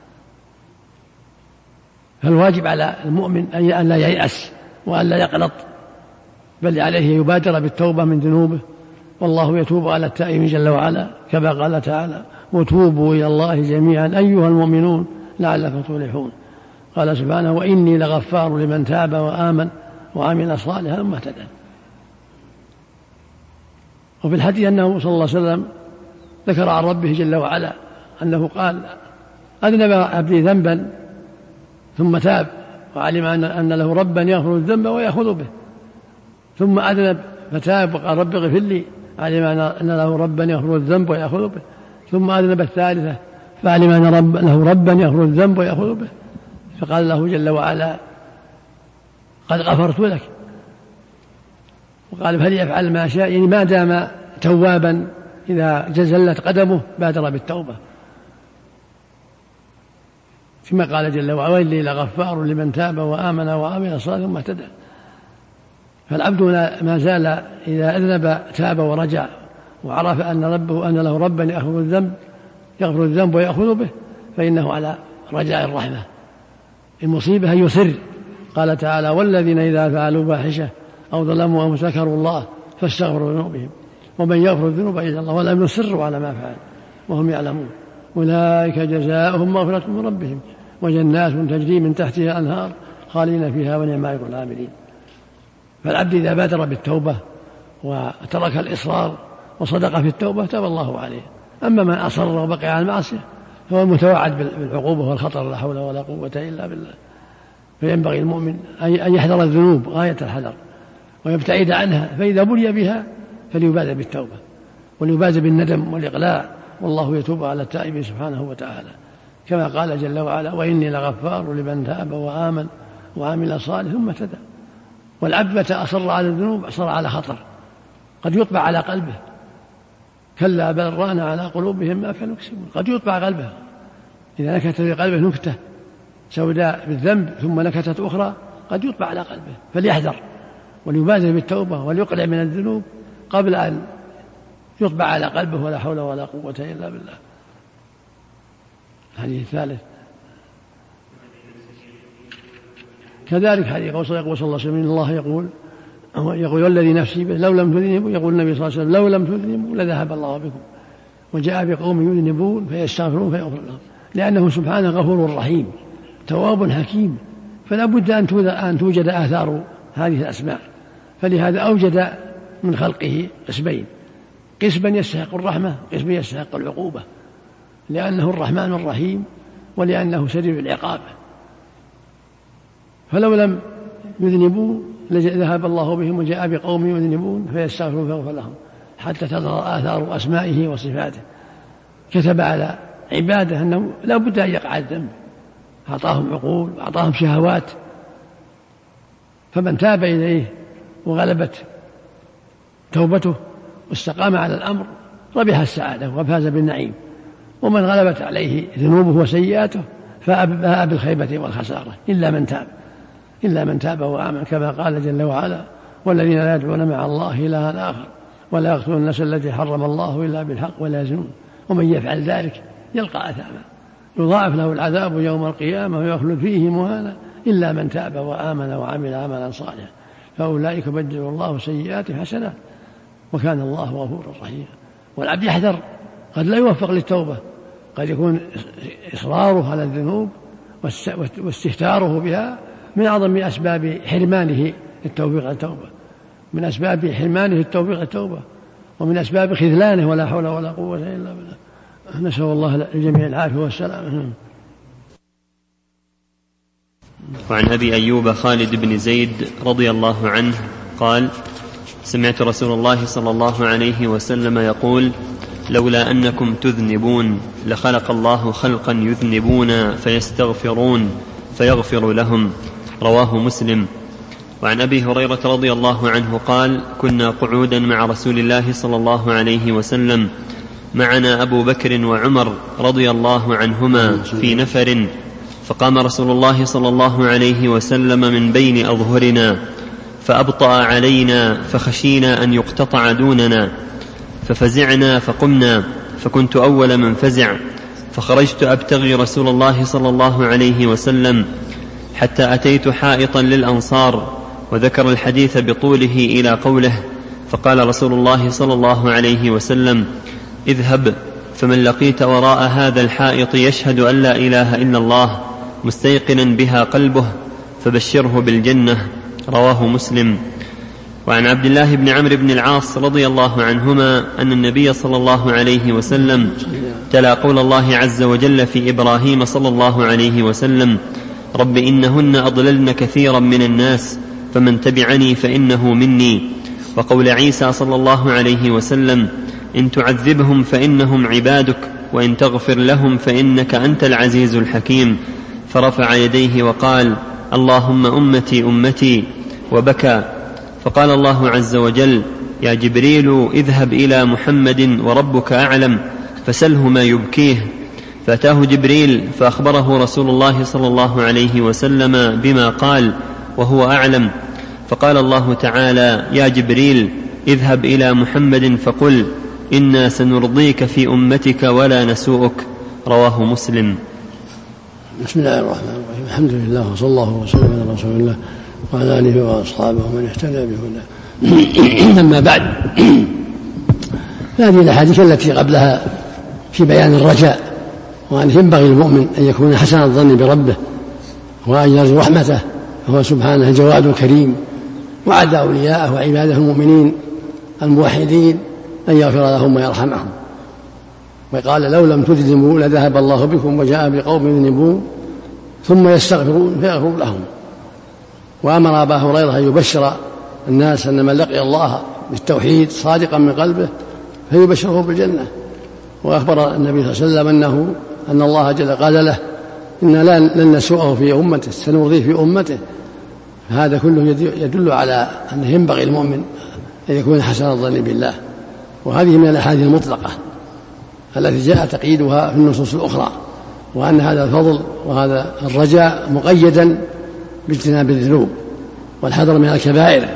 فالواجب على المؤمن أن لا ييأس وأن لا يقنط، بل عليه يبادر بالتوبة من ذنوبه، والله يتوب على التائبين جل وعلا، كما قال تعالى: وتوبوا إلى الله جميعا أيها المؤمنون لعلكم تفلحون. قال سبحانه: وإني لغفار لمن تاب وآمن وعمل صالحا ثم اهتدى. وفي الحديث أنه صلى الله عليه وسلم ذكر عن ربه جل وعلا أنه قال: أذنب عبدي ذنبا ثم تاب وعلم أن له ربا يغفر الذنب ويأخذ به، ثم أذنب فتاب وقال: رب اغفر لي، علم أن له ربا يغفر الذنب ويأخذ به، ثم أذنب الثالثة فعلم أن رب له ربا يغفر الذنب ويأخذ به، فقال له جل وعلا: قد غفرت لك. وقال: فليفعل ما شاء، يعني ما دام توابا إذا جزلت قدمه بادر بالتوبة، ثم قال جل وعلا: وإني لغفار لمن تاب وآمن وعمل صالحا ثم اهتدى. فالعبد ما زال إذا أذنب تاب ورجع وعرف أن ربه أن له ربا يأخذ الذنب يغفر الذنب ويأخذ به، فإنه على رجاء الرحمة. المصيبة أن يصر، قال تعالى: والذين إذا فعلوا فاحشة أو ظلموا أو ذكروا الله فاستغفروا لذنوبهم ومن يغفر الذنوب إلا الله ولم يصروا على ما فعل وهم يعلمون أولئك جزاؤهم مغفرة من ربهم وجنات تجري من تحتها الأنهار خالدين فيها ونعم أجر العاملين. فالعبد إذا بادر بالتوبة وترك الإصرار وصدق في التوبة تاب الله عليه. أما من أصر وبقي على المعصية فهو المتوعد بالعقوبة والخطر، لا حول ولا قوة إلا بالله. فينبغي المؤمن أن يحذر الذنوب غاية الحذر ويبتعد عنها، فإذا بلي بها فليبادر بالتوبة وليبادر بالندم والإقلاع، والله يتوب على التائب سبحانه وتعالى، كما قال جل وعلا: وإني لغفار لمن تاب وآمن وعمل صالحا ثم اهتدى. والعبد متى أصر على الذنوب أصر على خطر قد يطبع على قلبه، كلا بل ران على قلوبهم ما كانوا يكسبون. قد يطبع قلبه إذا نكتت في قلبه نكتة سوداء بالذنب ثم نكتت أخرى قد يطبع على قلبه، فليحذر وليبادر بالتوبة وليقلع من الذنوب قبل أن يطبع على قلبه، ولا حول ولا قوة إلا بالله. الحديث الثالث كذلك حديث يقول صلى الله عليه وسلم: إن الله يقول يقول والذي نفسي به لو لم تذنبوا، يقول النبي صلى الله عليه وسلم: لو لم تذنبوا لذهب الله بكم، وجاء بقوم يذنبون فيستغفرون فيغفر لهم، لأنه سبحانه غفور رحيم تواب حكيم، فلا بد أن توجد آثار هذه الأسماء. فلهذا أوجد من خلقه قسمين: قسما يستحق الرحمة، قسم يستحق العقوبة، لأنه الرحمن الرحيم ولأنه سريع العقاب. فلو لم يذنبوا لذهب الله بهم وجاء بقوم يذنبون فيستغفرون فيغفر لهم، حتى تظهر آثار أسمائه وصفاته. كتب على عباده أنه لا بد أن يقع الذنب، أعطاهم عقول وأعطاهم شهوات، فمن تاب إليه وغلبت توبته واستقام على الأمر ربح السعادة وفاز بالنعيم، ومن غلبت عليه ذنوبه وسيئاته فأبى بالخيبة والخسارة إلا من تاب إلا من تاب وآمن، كما قال جل وعلا: والذين لا يدعون مع الله إلها آخر ولا يقتلون النفس التي حرم الله إلا بالحق ولا يزنون ومن يفعل ذلك يلقى أثاما يضاعف له العذاب يوم القيامة ويخلد فيه مهانا إلا من تاب وآمن وعمل عملا صالحا فأولئك يبدل الله سيئاتهم حسنات وكان الله غفورا رحيما. والعبد يحذر، قد لا يوفق للتوبة، قد يكون إصراره على الذنوب واستهتاره بها من أعظم أسباب حرمانه التوفيق التوبة، من أسباب حرمانه التوفيق التوبة، ومن أسباب خذلانه، ولا حول ولا قوة إلا بالله. نسأل الله للجميع العافية والسلام. وعن أبي أيوب خالد بن زيد رضي الله عنه قال: سمعت رسول الله صلى الله عليه وسلم يقول: لولا أنكم تذنبون لخلق الله خلقا يذنبون فيستغفرون فيغفر لهم. رواه مسلم. وعن أبي هريرة رضي الله عنه قال: كنا قعودا مع رسول الله صلى الله عليه وسلم، معنا أبو بكر وعمر رضي الله عنهما في نفر، فقام رسول الله صلى الله عليه وسلم من بين أظهرنا فأبطأ علينا فخشينا أن يقتطع دوننا، ففزعنا فقمنا، فكنت أول من فزع، فخرجت أبتغي رسول الله صلى الله عليه وسلم حتى أتيت حائطا للأنصار، وذكر الحديث بطوله إلى قوله: فقال رسول الله صلى الله عليه وسلم: اذهب فمن لقيت وراء هذا الحائط يشهد أن لا إله إلا الله مستيقنا بها قلبه فبشره بالجنة. رواه مسلم. وعن عبد الله بن عمرو بن العاص رضي الله عنهما أن النبي صلى الله عليه وسلم تلا قول الله عز وجل في إبراهيم صلى الله عليه وسلم: رب إنهن أضللن كثيرا من الناس فمن تبعني فإنه مني، وقول عيسى صلى الله عليه وسلم: إن تعذبهم فإنهم عبادك وإن تغفر لهم فإنك أنت العزيز الحكيم، فرفع يديه وقال: اللهم أمتي أمتي، وبكى. فقال الله عز وجل: يا جبريل اذهب إلى محمد وربك أعلم فسله ما يبكيه. فأتاه جبريل فأخبره رسول الله صلى الله عليه وسلم بما قال وهو أعلم، فقال الله تعالى: يا جبريل اذهب إلى محمد فقل إنا سنرضيك في أمتك ولا نسوءك. رواه مسلم. بسم الله الرحمن الرحيم، الحمد لله وصلى الله وسلم على رسول الله وعلى آله وأصحابه ومن اهتدى بهداه. أما بعد، هذه الأحاديث التي قبلها في بيان الرجاء، وأن ينبغي المؤمن أن يكون حسن الظن بربه وأن يرجو رحمته، وهو سبحانه جواد كريم، وعد أولياءه وعباده المؤمنين الموحدين أن يغفر لهم ويرحمهم. وقال لو لم تذنبوا لذهب الله بكم وجاء بقوم يذنبون ثم يستغفرون فيغفر لهم. وأمر أبا هريرة أن يبشر الناس أن من لقي الله بالتوحيد صادقا من قلبه فيبشره بالجنة. وأخبر النبي صلى الله عليه وسلم أنه أن الله جل قال له إنا لن نسوءه في أمته سنرضيه في أمته. هذا كله يدل على أنه ينبغي المؤمن أن يكون حسن الظن بالله. وهذه من الأحاديث المطلقة التي جاء تقييدها في النصوص الأخرى، وأن هذا الفضل وهذا الرجاء مقيدا باجتناب الذنوب والحذر من الكبائر.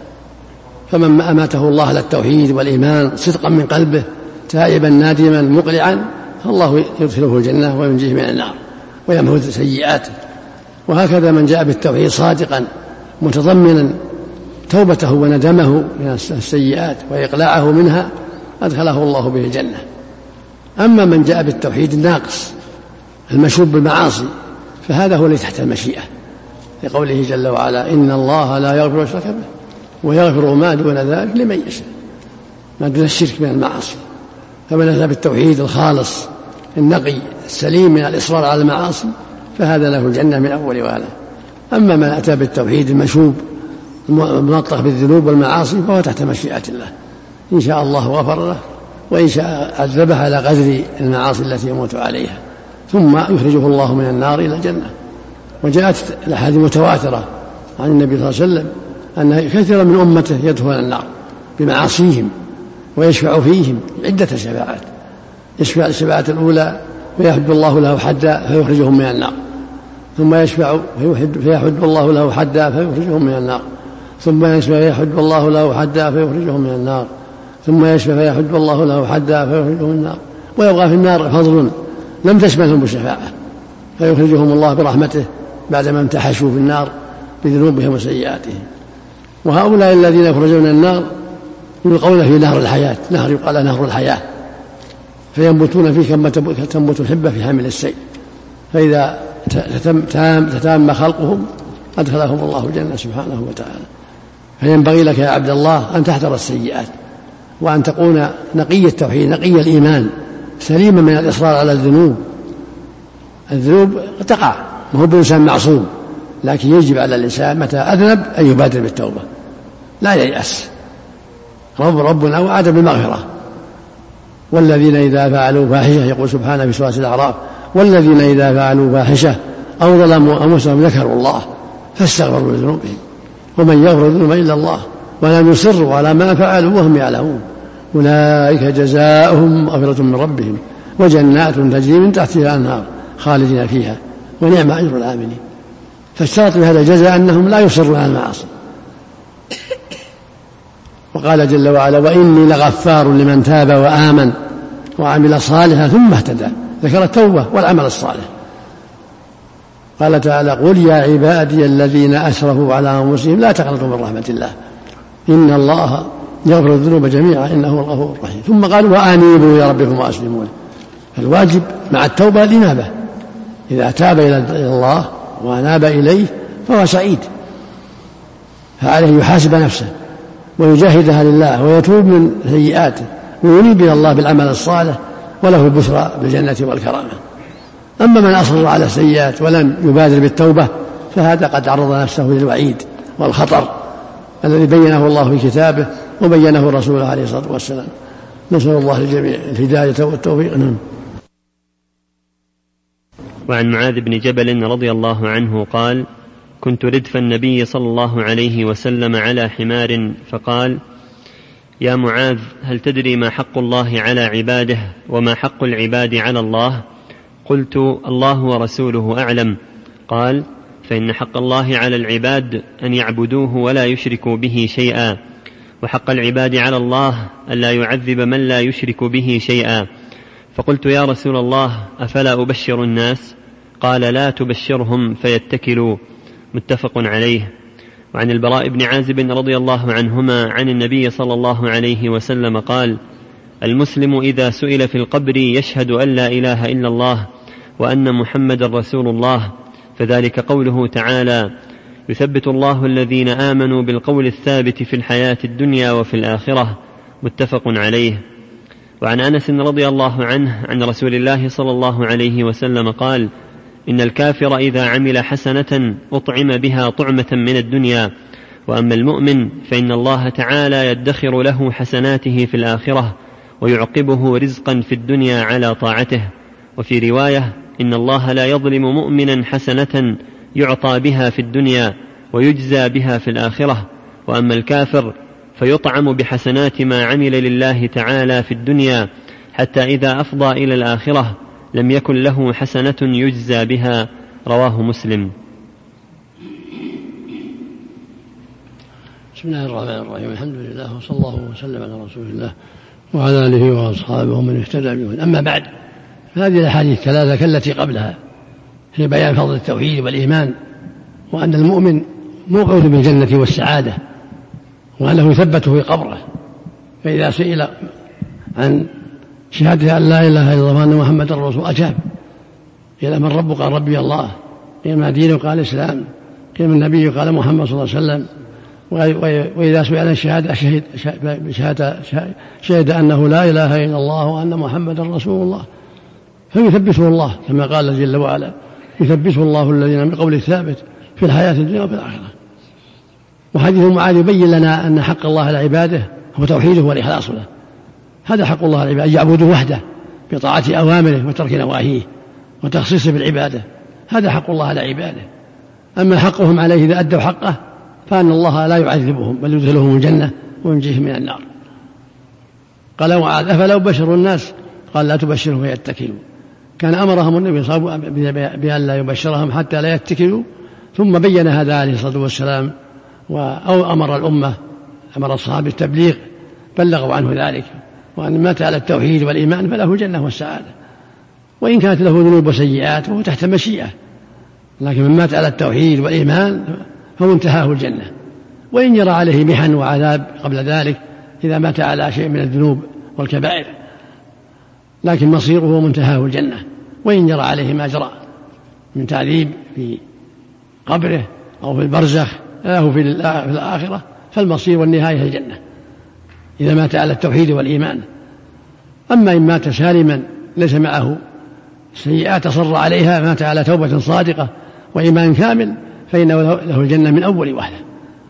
فمن أماته الله على التوحيد والإيمان صدقا من قلبه تائبا نادما مقلعا فالله يدخله الجنة وينجيه من النار ويمحو سيئاته. وهكذا من جاء بالتوحيد صادقا متضمنا توبته وندمه من السيئات وإقلاعه منها أدخله الله به الجنة. أما من جاء بالتوحيد الناقص المشوب بالمعاصي فهذا هو الذي تحت المشيئة، لقوله جل وعلا إن الله لا يغفر الشرك به ويغفر ما دون ذلك لمن يشاء، ما دون الشرك من المعاصي. فمن أتى بالتوحيد الخالص النقي السليم من الإصرار على المعاصي فهذا له الجنة من أول وآله. أما من أتى بالتوحيد المشوب المنطق بالذنوب والمعاصي فهو تحت مشيئة الله، إن شاء الله غفر له وإن شاء عذبه على قدر المعاصي التي يموت عليها ثم يخرجه الله من النار إلى الجنة. وجاءت الأحاديث متواترة عن النبي صلى الله عليه وسلم أن كثيرا من أمته يدخلون النار بمعاصيهم ويشفع فيهم عدة شفاعات. يشفع الشفاعة الأولى فيحد الله له حدا فيخرجهم من النار، ثم يشفع فيحد الله له حدا فيخرجهم من النار، ثم يشفع فيحد الله له حدا فيخرجهم من النار، ثم يشفع فيحد الله له حدا فيخرجهم من النار. ويبقى في النار فضل لم تشملهم بالشفاعة فيخرجهم الله برحمته بعدما امتحشوا في النار بذنوبهم وسيئاتهم. وهؤلاء الذين يخرجون من النار يلقون في نهر الحياة، نهر يقال نهر الحياة، فينبتون فيه كما تنبت الحبة في حامل السيل، فإذا تتام خلقهم أدخلهم الله الجنة سبحانه وتعالى. فينبغي لك يا عبد الله أن تحذر السيئات وأن تكون نقي التوحيد نقي الإيمان سليما من الإصرار على الذنوب. الذنوب تقع وهو بإنسان معصوم، لكن يجب على الإنسان متى أذنب أن يبادر بالتوبة لا ييأس. رب ربنا وعد بالمغفرة. والذين إذا فعلوا فاحشة يقول سبحانه في سورة الأعراف والذين إذا فعلوا فاحشة أو ظلموا أنفسهم ذكروا الله فاستغفروا لذنوبهم ومن يغفر الذنوب إلا الله ولم يصروا على ما فعلوا وهم يعلمون أولئك جزاؤهم مغفرة من ربهم وجنات تجري من تحتها الأنهار خالدين فيها ونعم أجر العاملين. فاشترط بهذا الجزاء أنهم لا يصرون على المعاصي. وقال جل وعلا وإني لغفار لمن تاب وآمن وعمل صالحا ثم اهتدى، ذكر التوبة والعمل الصالح. قال تعالى قل يا عبادي الذين أسرفوا على أنفسهم لا تقنطوا من رحمة الله إن الله يغفر الذنوب جميعا إنه هو الغفور الرحيم. ثم قال وأنيبوا إلى ربكم وأسلموا له. فالواجب مع التوبة الإنابة، إذا تاب إلى الله وأناب إليه فهو سعيد، فعليه يحاسب نفسه ويجاهدها لله ويتوب من سيئاته وينيب إلى الله بالعمل الصالح وله البشرى بالجنة والكرامة. أما من أصر على السيئات ولم يبادر بالتوبة فهذا قد عرض نفسه للوعيد والخطر الذي بينه الله في كتابه وبينه رسوله عليه الصلاة والسلام. نسأل الله للجميع الهداية والتوفيق. وعن معاذ بن جبل رضي الله عنه قال كنت ردف النبي صلى الله عليه وسلم على حمار فقال يا معاذ هل تدري ما حق الله على عباده وما حق العباد على الله؟ قلت الله ورسوله أعلم. قال فإن حق الله على العباد أن يعبدوه ولا يشركوا به شيئا، وحق العباد على الله ألا يعذب من لا يشرك به شيئا. فقلت يا رسول الله أفلا أبشر الناس؟ قال لا تبشرهم فيتكلوا. متفق عليه. وعن البراء بن عازب رضي الله عنهما عن النبي صلى الله عليه وسلم قال المسلم إذا سئل في القبر يشهد أن لا إله إلا الله وأن محمد رسول الله، فذلك قوله تعالى يثبت الله الذين آمنوا بالقول الثابت في الحياة الدنيا وفي الآخرة متفق عليه. وعن أنس رضي الله عنه عن رسول الله صلى الله عليه وسلم قال: إن الكافر إذا عمل حسنة أطعم بها طعمة من الدنيا، وأما المؤمن فإن الله تعالى يدخر له حسناته في الآخرة ويعقبه رزقا في الدنيا على طاعته. وفي رواية: إن الله لا يظلم مؤمنا حسنة يعطى بها في الدنيا ويجزى بها في الآخرة، وأما الكافر فيطعم بحسنات ما عمل لله تعالى في الدنيا حتى إذا أفضى إلى الآخرة لم يكن له حسنة يجزى بها. رواه مسلم. بسم الله الرحمن الرحيم. الحمد لله وصلى الله وسلم على رسول الله وعلى آله وأصحابه ومن اهتدى بهداه. أما بعد، هذه الأحاديث الثلاثة كالتي قبلها في بيان فضل التوحيد والإيمان، وأن المؤمن موعود بالجنة والسعادة، وأنه يثبت في قبره، فإذا سئل عن شهادة أن لا إله إلا الله وأن محمدا رسول أجاب. قيل: من ربك؟ قال: ربي الله. قيل: ما دينك؟ قال: الإسلام. قيل: من النبي؟ قال: محمد صلى الله عليه وسلم. وإذا سئل عن الشهادة شهد, شهد, شهد أنه لا إله إلا الله وأن محمدا رسول الله، فيثبته الله كما قال جل وعلا: يثبته الله الذين من قول الثابت في الحياة الدنيا وفي الآخرة. وحديث معاذ يبين لنا أن حق الله على عباده هو توحيده والإخلاص له. هذا حق الله على عباده، أن يعبدوا وحده بطاعة أوامره وترك نواهيه وتخصيصه بالعبادة. هذا حق الله على عباده. أما حقهم عليه إذا أدوا حقه فأن الله لا يعذبهم بل يدخلهم الجنة وينجيهم من النار. قال معاذ: أفلو بشروا الناس؟ قال: لا تبشرهم فيتكلوا. كان أمرهم النبي صلى الله عليه وسلم بأن لا يبشرهم حتى لا يتكلوا، ثم بين هذا عليه الصلاة والسلام، أو أمر الأمة، أمر الصحابة بالتبليغ، بلغوا عنه ذلك، وأن مات على التوحيد والإيمان فله الجنة والسعادة، وإن كانت له ذنوب وسيئات وهو تحت مشيئة، لكن من مات على التوحيد والإيمان فهو انتهاه الجنة. وإن جرى عليه محن وعذاب قبل ذلك إذا مات على شيء من الذنوب والكبائر، لكن مصيره منتهاه الجنة. وإن جرى عليه ما جرى من تعذيب في قبره أو في البرزخ أو في الآخرة فالمصير والنهاية الجنة إذا مات على التوحيد والإيمان. أما إن مات سالما ليس معه سيئات صر عليها، مات على توبة صادقة وإيمان كامل، فإنه له الجنة من أول وهلة.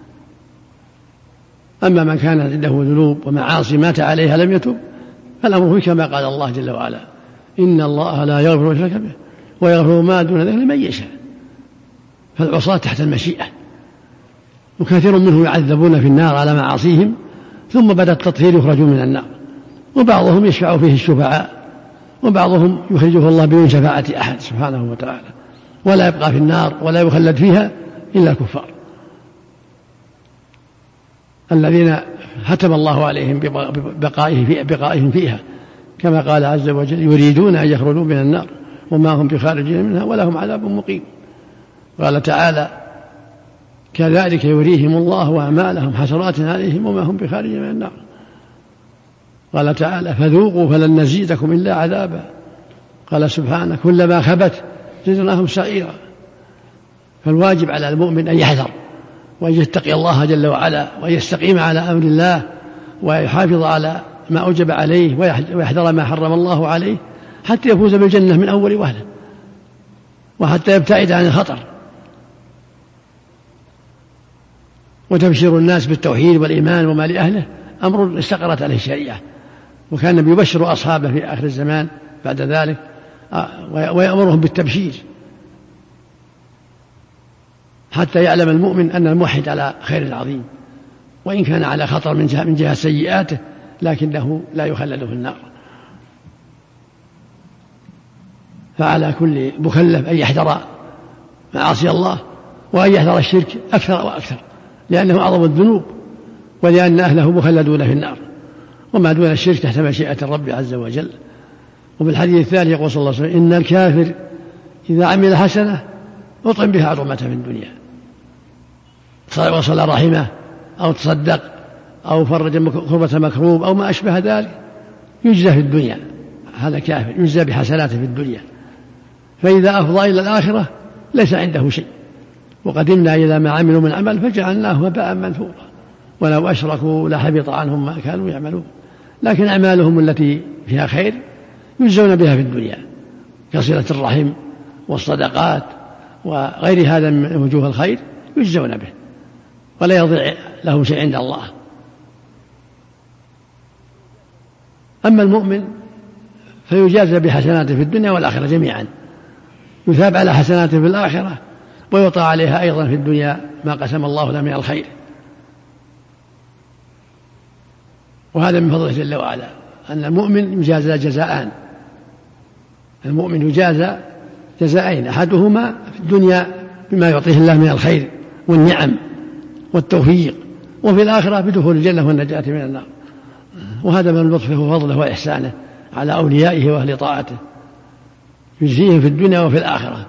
أما من كان عنده ذنوب ومعاصي مات عليها لم يتب فالأمر كما قال الله جل وعلا: إن الله لا يغفر يشرك به ويغفر ما دون ذلك لمن يشاء. فالعصاة تحت المشيئة، وكثير منهم يعذبون في النار على معاصيهم ثم بعد التطهير يخرجون من النار، وبعضهم يشفع فيه الشفعاء، وبعضهم يخرجه الله بدون شفاعة أحد سبحانه وتعالى، ولا يبقى في النار ولا يخلد فيها إلا الكفار الذين ختم الله عليهم بقائهم فيها، كما قال عز وجل: يريدون أن يخرجوا من النار وما هم بخارجين منها ولهم عذاب مقيم. قال تعالى: كذلك يريهم الله أعمالهم حسرات عليهم وما هم بخارجين من النار. قال تعالى: فذوقوا فلن نزيدكم إلا عذابا. قال سبحانه: كلما خبت زدناهم سعيرا. فالواجب على المؤمن أن يحذر وأن يتقي الله جل وعلا وأن يستقيم على أمر الله ويحافظ على ما أوجب عليه ويحذر ما حرم الله عليه حتى يفوز بالجنة من أول وهلة، وحتى يبتعد عن الخطر. وتبشير الناس بالتوحيد والإيمان وما لأهله أمر استقرت عليه الشريعة، وكان النبي يبشر أصحابه في آخر الزمان بعد ذلك ويأمرهم بالتبشير حتى يعلم المؤمن أن الموحد على خير عظيم، وإن كان على خطر من جهة, من جهة سيئاته لكنه لا يخلد في النار. فعلى كل مكلف أن يحذر معاصي الله وأن يحذر الشرك أكثر وأكثر، لأنه أعظم الذنوب ولأن أهله مخلدون في النار، وما دون الشرك تحت مشيئة الرب عز وجل. وفي الحديث الثاني يقول صلى الله عليه وسلم: إن الكافر إذا عمل حسنة أطعم بها عظمة في الدنيا، وصل رحمه أو تصدق أو فرج كربة مكروب أو ما أشبه ذلك يجزى في الدنيا. هذا كافر يجزى بحسناته في الدنيا، فإذا أفضى إلى الآخرة ليس عنده شيء، وقدمنا إلى ما عملوا من عمل فجعلناه هباء منثورا. ولو أشركوا لحبط عنهم ما كانوا يعملون. لكن أعمالهم التي فيها خير يجزون بها في الدنيا كصلة الرحم والصدقات وغير هذا من وجوه الخير يجزون به ولا يضيع لهم شيء عند الله. أما المؤمن فيجازى بحسناته في الدنيا والآخرة جميعا، يثاب على حسناته في الآخرة ويعطى عليها أيضا في الدنيا ما قسم الله له من الخير. وهذا من فضله جل وعلا أن المؤمن يجازى جزاءان، المؤمن يجازى جزاءين، أحدهما في الدنيا بما يعطيه الله من الخير والنعم والتوفيق، وفي الآخرة بدخول الجنة والنجاة من النار. وهذا من لطفه وفضله وإحسانه على أوليائه وأهل طاعته، يجزيهم في الدنيا وفي الآخرة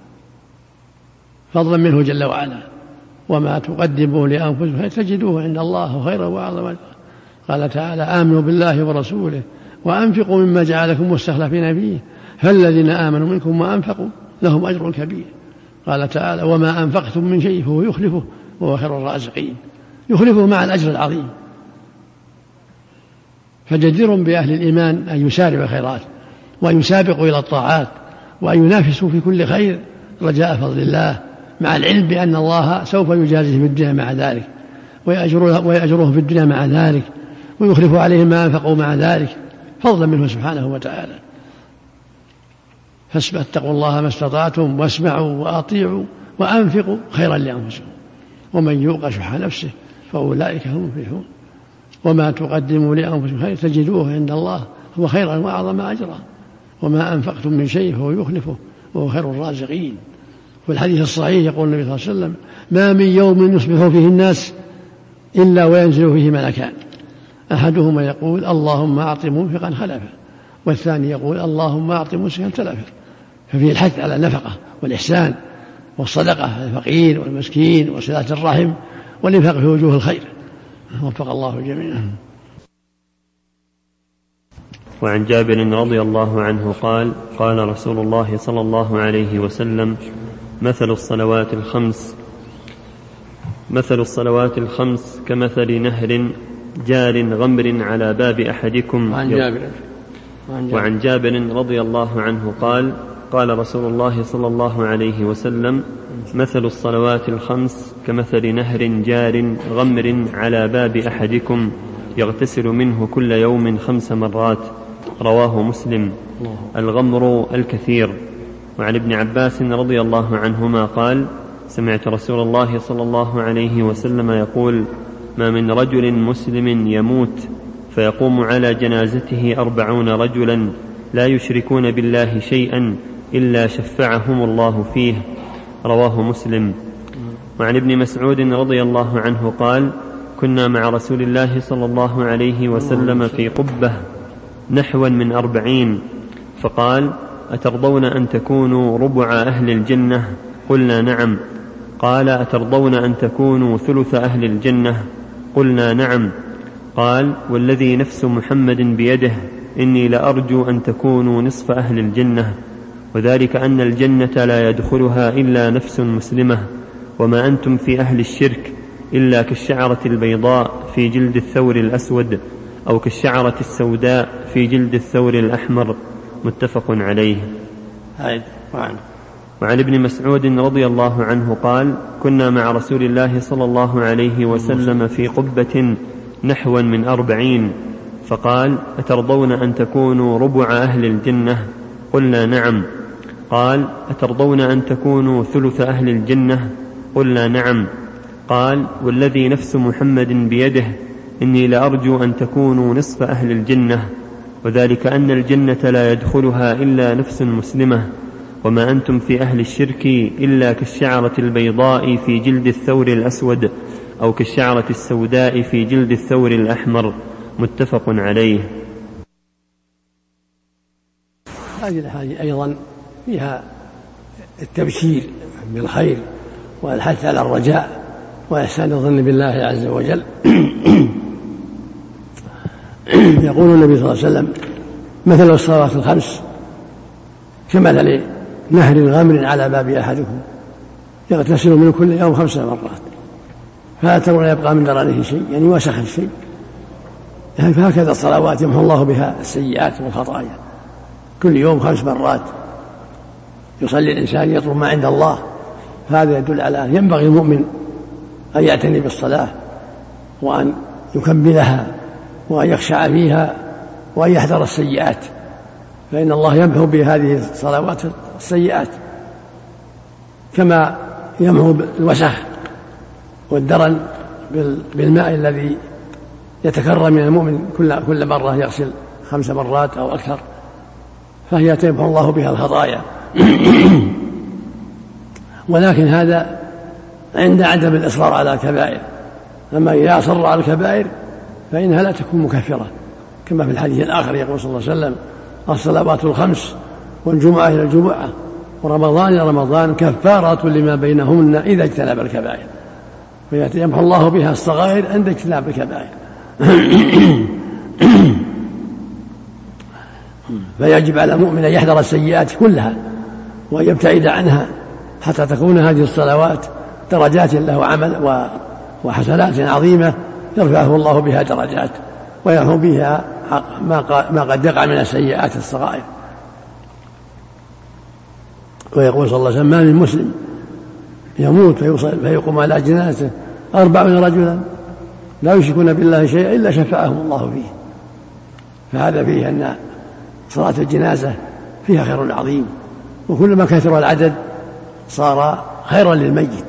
فضلا منه جل وعلا. وما تقدموا لأنفسكم تجدوه عند الله خيرا وأعظم. قال تعالى: آمنوا بالله ورسوله وأنفقوا مما جعلكم مستخلفين فيه فالذين آمنوا منكم وأنفقوا لهم أجر كبير. قال تعالى: وما أنفقتم من شيء فهو يخلفه وهو خير الرازقين. يخلفه مع الأجر العظيم. فجدير بأهل الإيمان أن يسارعوا الخيرات وأن يسابقوا إلى الطاعات وأن ينافسوا في كل خير رجاء فضل الله، مع العلم بأن الله سوف يجازيه في الدنيا مع ذلك ويأجره في الدنيا مع ذلك ويخلف عليهم ما أنفقوا مع ذلك فضلا منه سبحانه وتعالى. فاتقوا الله ما استطعتم واسمعوا وأطيعوا وأنفقوا خيرا لأنفسكم ومن يوق شح نفسه فأولئك هم المفلحون. وما تقدموا لأنفسكم خير تجدوه عند الله هو خيرا وأعظم أجرا وما أنفقتم من شيء فهو يخلفه وهو خير الرازقين. في الحديث الصحيح يقول النبي صلى الله عليه وسلم: ما من يوم يصبح فيه الناس إلا وينزل فيه ملكان، أحدهما يقول: اللهم أعط منفقا خلفا، والثاني يقول: اللهم أعط ممسكا تلفا. ففيه الحث على النفقة والإحسان والصدقة على الفقير والمسكين وصلة الرحم والإنفاق في وجوه الخير. وفق الله جميعا. وعن جابر رضي الله عنه قال: قال رسول الله صلى الله عليه وسلم: مثل الصلوات الخمس مثل الصلوات الخمس كمثل نهر جار غمر على باب أحدكم. وعن جابر, وعن جابر رضي الله عنه قال: قال رسول الله صلى الله عليه وسلم: مثل الصلوات الخمس كمثل نهر جار غمر على باب أحدكم يغتسل منه كل يوم خمس مرات. رواه مسلم. الغمر الكثير. وعن ابن عباس رضي الله عنهما قال: سمعت رسول الله صلى الله عليه وسلم يقول: ما من رجل مسلم يموت فيقوم على جنازته أربعون رجلا لا يشركون بالله شيئا إلا شفعهم الله فيه. رواه مسلم. وعن ابن مسعود رضي الله عنه قال: كنا مع رسول الله صلى الله عليه وسلم في قبة نحوا من أربعين، فقال: أترضون أن تكونوا ربع أهل الجنة؟ قلنا: نعم. قال: أترضون أن تكونوا ثلث أهل الجنة؟ قلنا: نعم. قال: والذي نفس محمد بيده إني لأرجو أن تكونوا نصف أهل الجنة، وذلك أن الجنة لا يدخلها إلا نفس مسلمة، وما أنتم في أهل الشرك إلا كالشعرة البيضاء في جلد الثور الأسود أو كالشعرة السوداء في جلد الثور الأحمر. متفق عليه. وعن ابن مسعود رضي الله عنه قال: كنا مع رسول الله صلى الله عليه وسلم في قبة نحوا من أربعين، فقال: أترضون أن تكونوا ربع أهل الجنة؟ قلنا: نعم. قال: أترضون أن تكونوا ثلث أهل الجنة؟ قلنا: نعم. قال: والذي نفس محمد بيده إني لأرجو أن تكونوا نصف أهل الجنة، وذلك أن الجنة لا يدخلها إلا نفس مسلمة، وما أنتم في أهل الشرك إلا كالشعرة البيضاء في جلد الثور الأسود أو كالشعرة السوداء في جلد الثور الأحمر. متفق عليه. هذه الحاجة أيضا فيها التبشير بالخير والحث على الرجاء وإحسان الظن بالله عز وجل. يقول النبي صلى الله عليه وسلم: مثل الصلوات الخمس كمثل نهر غامر على باب أحدكم يغتسل منه كل يوم خمس مرات. فلا ترون يبقى من درنه شيء، يعني وسخ الشيء. يعني فهكذا الصلوات يمحو الله بها السيئات والخطايا. كل يوم خمس مرات يصلي الإنسان يطلب ما عند الله، هذا يدل على أن ينبغي المؤمن أن يعتني بالصلاة وأن يكملها وأن يخشع فيها وأن يحذر السيئات، فإن الله يمحو بهذه الصلوات السيئات كما يمحو الوسخ والدرن بالماء الذي يتكرر من المؤمن كل مرة يغسل خمس مرات أو أكثر، فهي تمحو الله بها الخطايا. ولكن هذا عند عدم الإصرار على الكبائر، أما إذا أصر على الكبائر فإنها لا تكون مكفرة، كما في الحديث الآخر يقول صلى الله عليه وسلم: الصلوات الخمس والجمعة إلى الجمعة ورمضان إلى رمضان كفارة لما بينهن إذا اجتنب الكبائر، فيمحو الله بها الصغائر عند اجتناب الكبائر. فيجب على المؤمن أن يحذر السيئات كلها وأن يبتعد عنها حتى تكون هذه الصلوات درجات له عمل وحسنات عظيمة يرفعه الله بها درجات ويرحم بها ما قد يقع من السيئات الصغائر. ويقول صلى الله عليه وسلم: ما من مسلم يموت فيقوم على جنازته أربعون رجلا لا يشركون بالله شيئا إلا شفعهم الله فيه. فهذا فيه أن صلاة الجنازة فيها خير عظيم، وكلما كثر العدد صار خيرا للميت.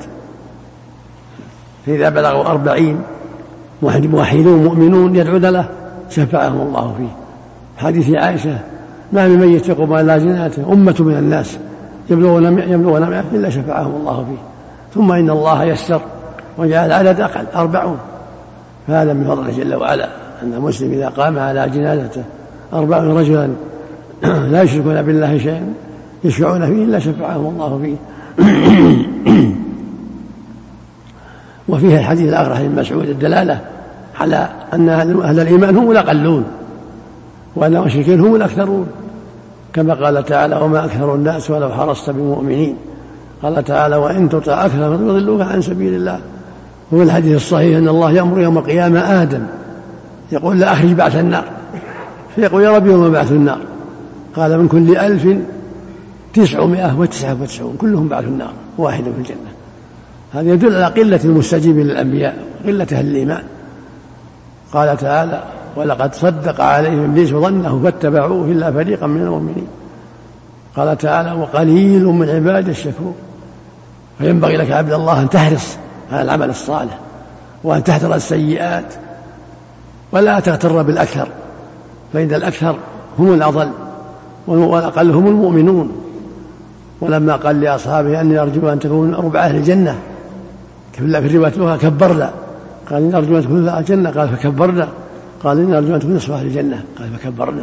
فإذا بلغوا أربعين موحدون مؤمنون يدعون له شفعهم الله فيه. حديث عائشة: ما من ميت يقوم على جنازته أمة من الناس يبلغون مئة إلا شفعهم الله فيه. ثم إن الله يسر وجعل العدد أقل أربعون. فهذا من فضله جل وعلا أن المسلم إذا قام على جنازته أربعون رجلا لا يشركون بالله شيئا يشفعون فيه إلا شفعهم الله فيه. وفيها الحديث الآخر عن مسعود الدلالة على أن أهل الإيمان هم الأقلون وأن المشركين هم الأكثرون، كما قال تعالى: وما أكثر الناس ولو حرصت بمؤمنين. قال تعالى: وإن تطع أكثر فيضلوك عن سبيل الله. هو الحديث الصحيح أن الله يأمر يوم القيامة آدم يقول: لا أخرج بعث النار، فيقول: يا ربي وما بعث النار؟ قال: من كل ألف تسعمائة وتسعة وتسعون كلهم بعث النار واحد في الجنة. هذا يدل على قلة المستجيب للأنبياء، قلة أهل الإيمان. قال تعالى: ولقد صدق عليهم إبليس ظنه فاتبعوه إلا فريقا من المؤمنين. قال تعالى: وقليل من عباد الشكور. فينبغي لك عبد الله أن تحرص على العمل الصالح وأن تحذر السيئات ولا تغتر بالأكثر، فإن الأكثر هم الأضل والأقل هم المؤمنون. ولما قال لأصحابه: أني أرجو أن تكون ربع أهل الجنة، في الرواية الأخرى كبرنا، قال: إني أرجو أن تكون أهل الجنة، قال: فكبرنا. قال: إني أرجو أن تكون نصف أهل الجنة، قال: فكبرنا.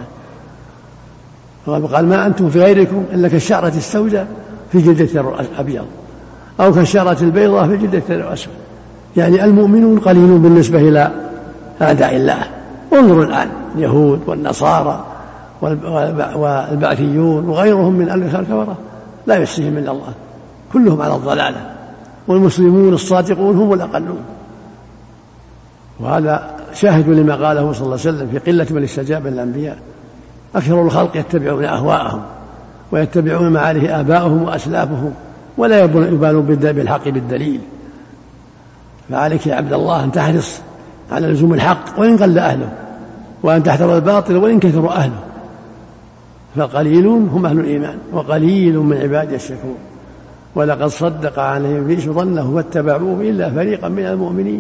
قال: ما أنتم في غيركم إلا كالشعرة السوداء في جلدة الأبيض أو كالشعرة البيضاء في جلدة الأسود. يعني المؤمنون قليلون بالنسبة إلى أعداء الله. انظروا الآن اليهود والنصارى والبعثيون وغيرهم من الكفرة لا يحصيهم إلا الله، كلهم على الضلالة، والمسلمون الصادقون هم الأقلون. وهذا شاهد لما قاله صلى الله عليه وسلم في قلة من استجاب الأنبياء: أكثر الخلق يتبعون أهواءهم ويتبعون ما عليه آباؤهم وأسلافهم ولا يبالون بالحق بالدليل. فعليك يا عبد الله أن تحرص على لزوم الحق وإن قل أهله، وأن تحذر الباطل وإن كثر أهله. فالقليلون هم أهل الإيمان وقليل من عباد الشكور. ولقد صدق عليهم إبليس ظنه فاتبعوه إلا فريقا من المؤمنين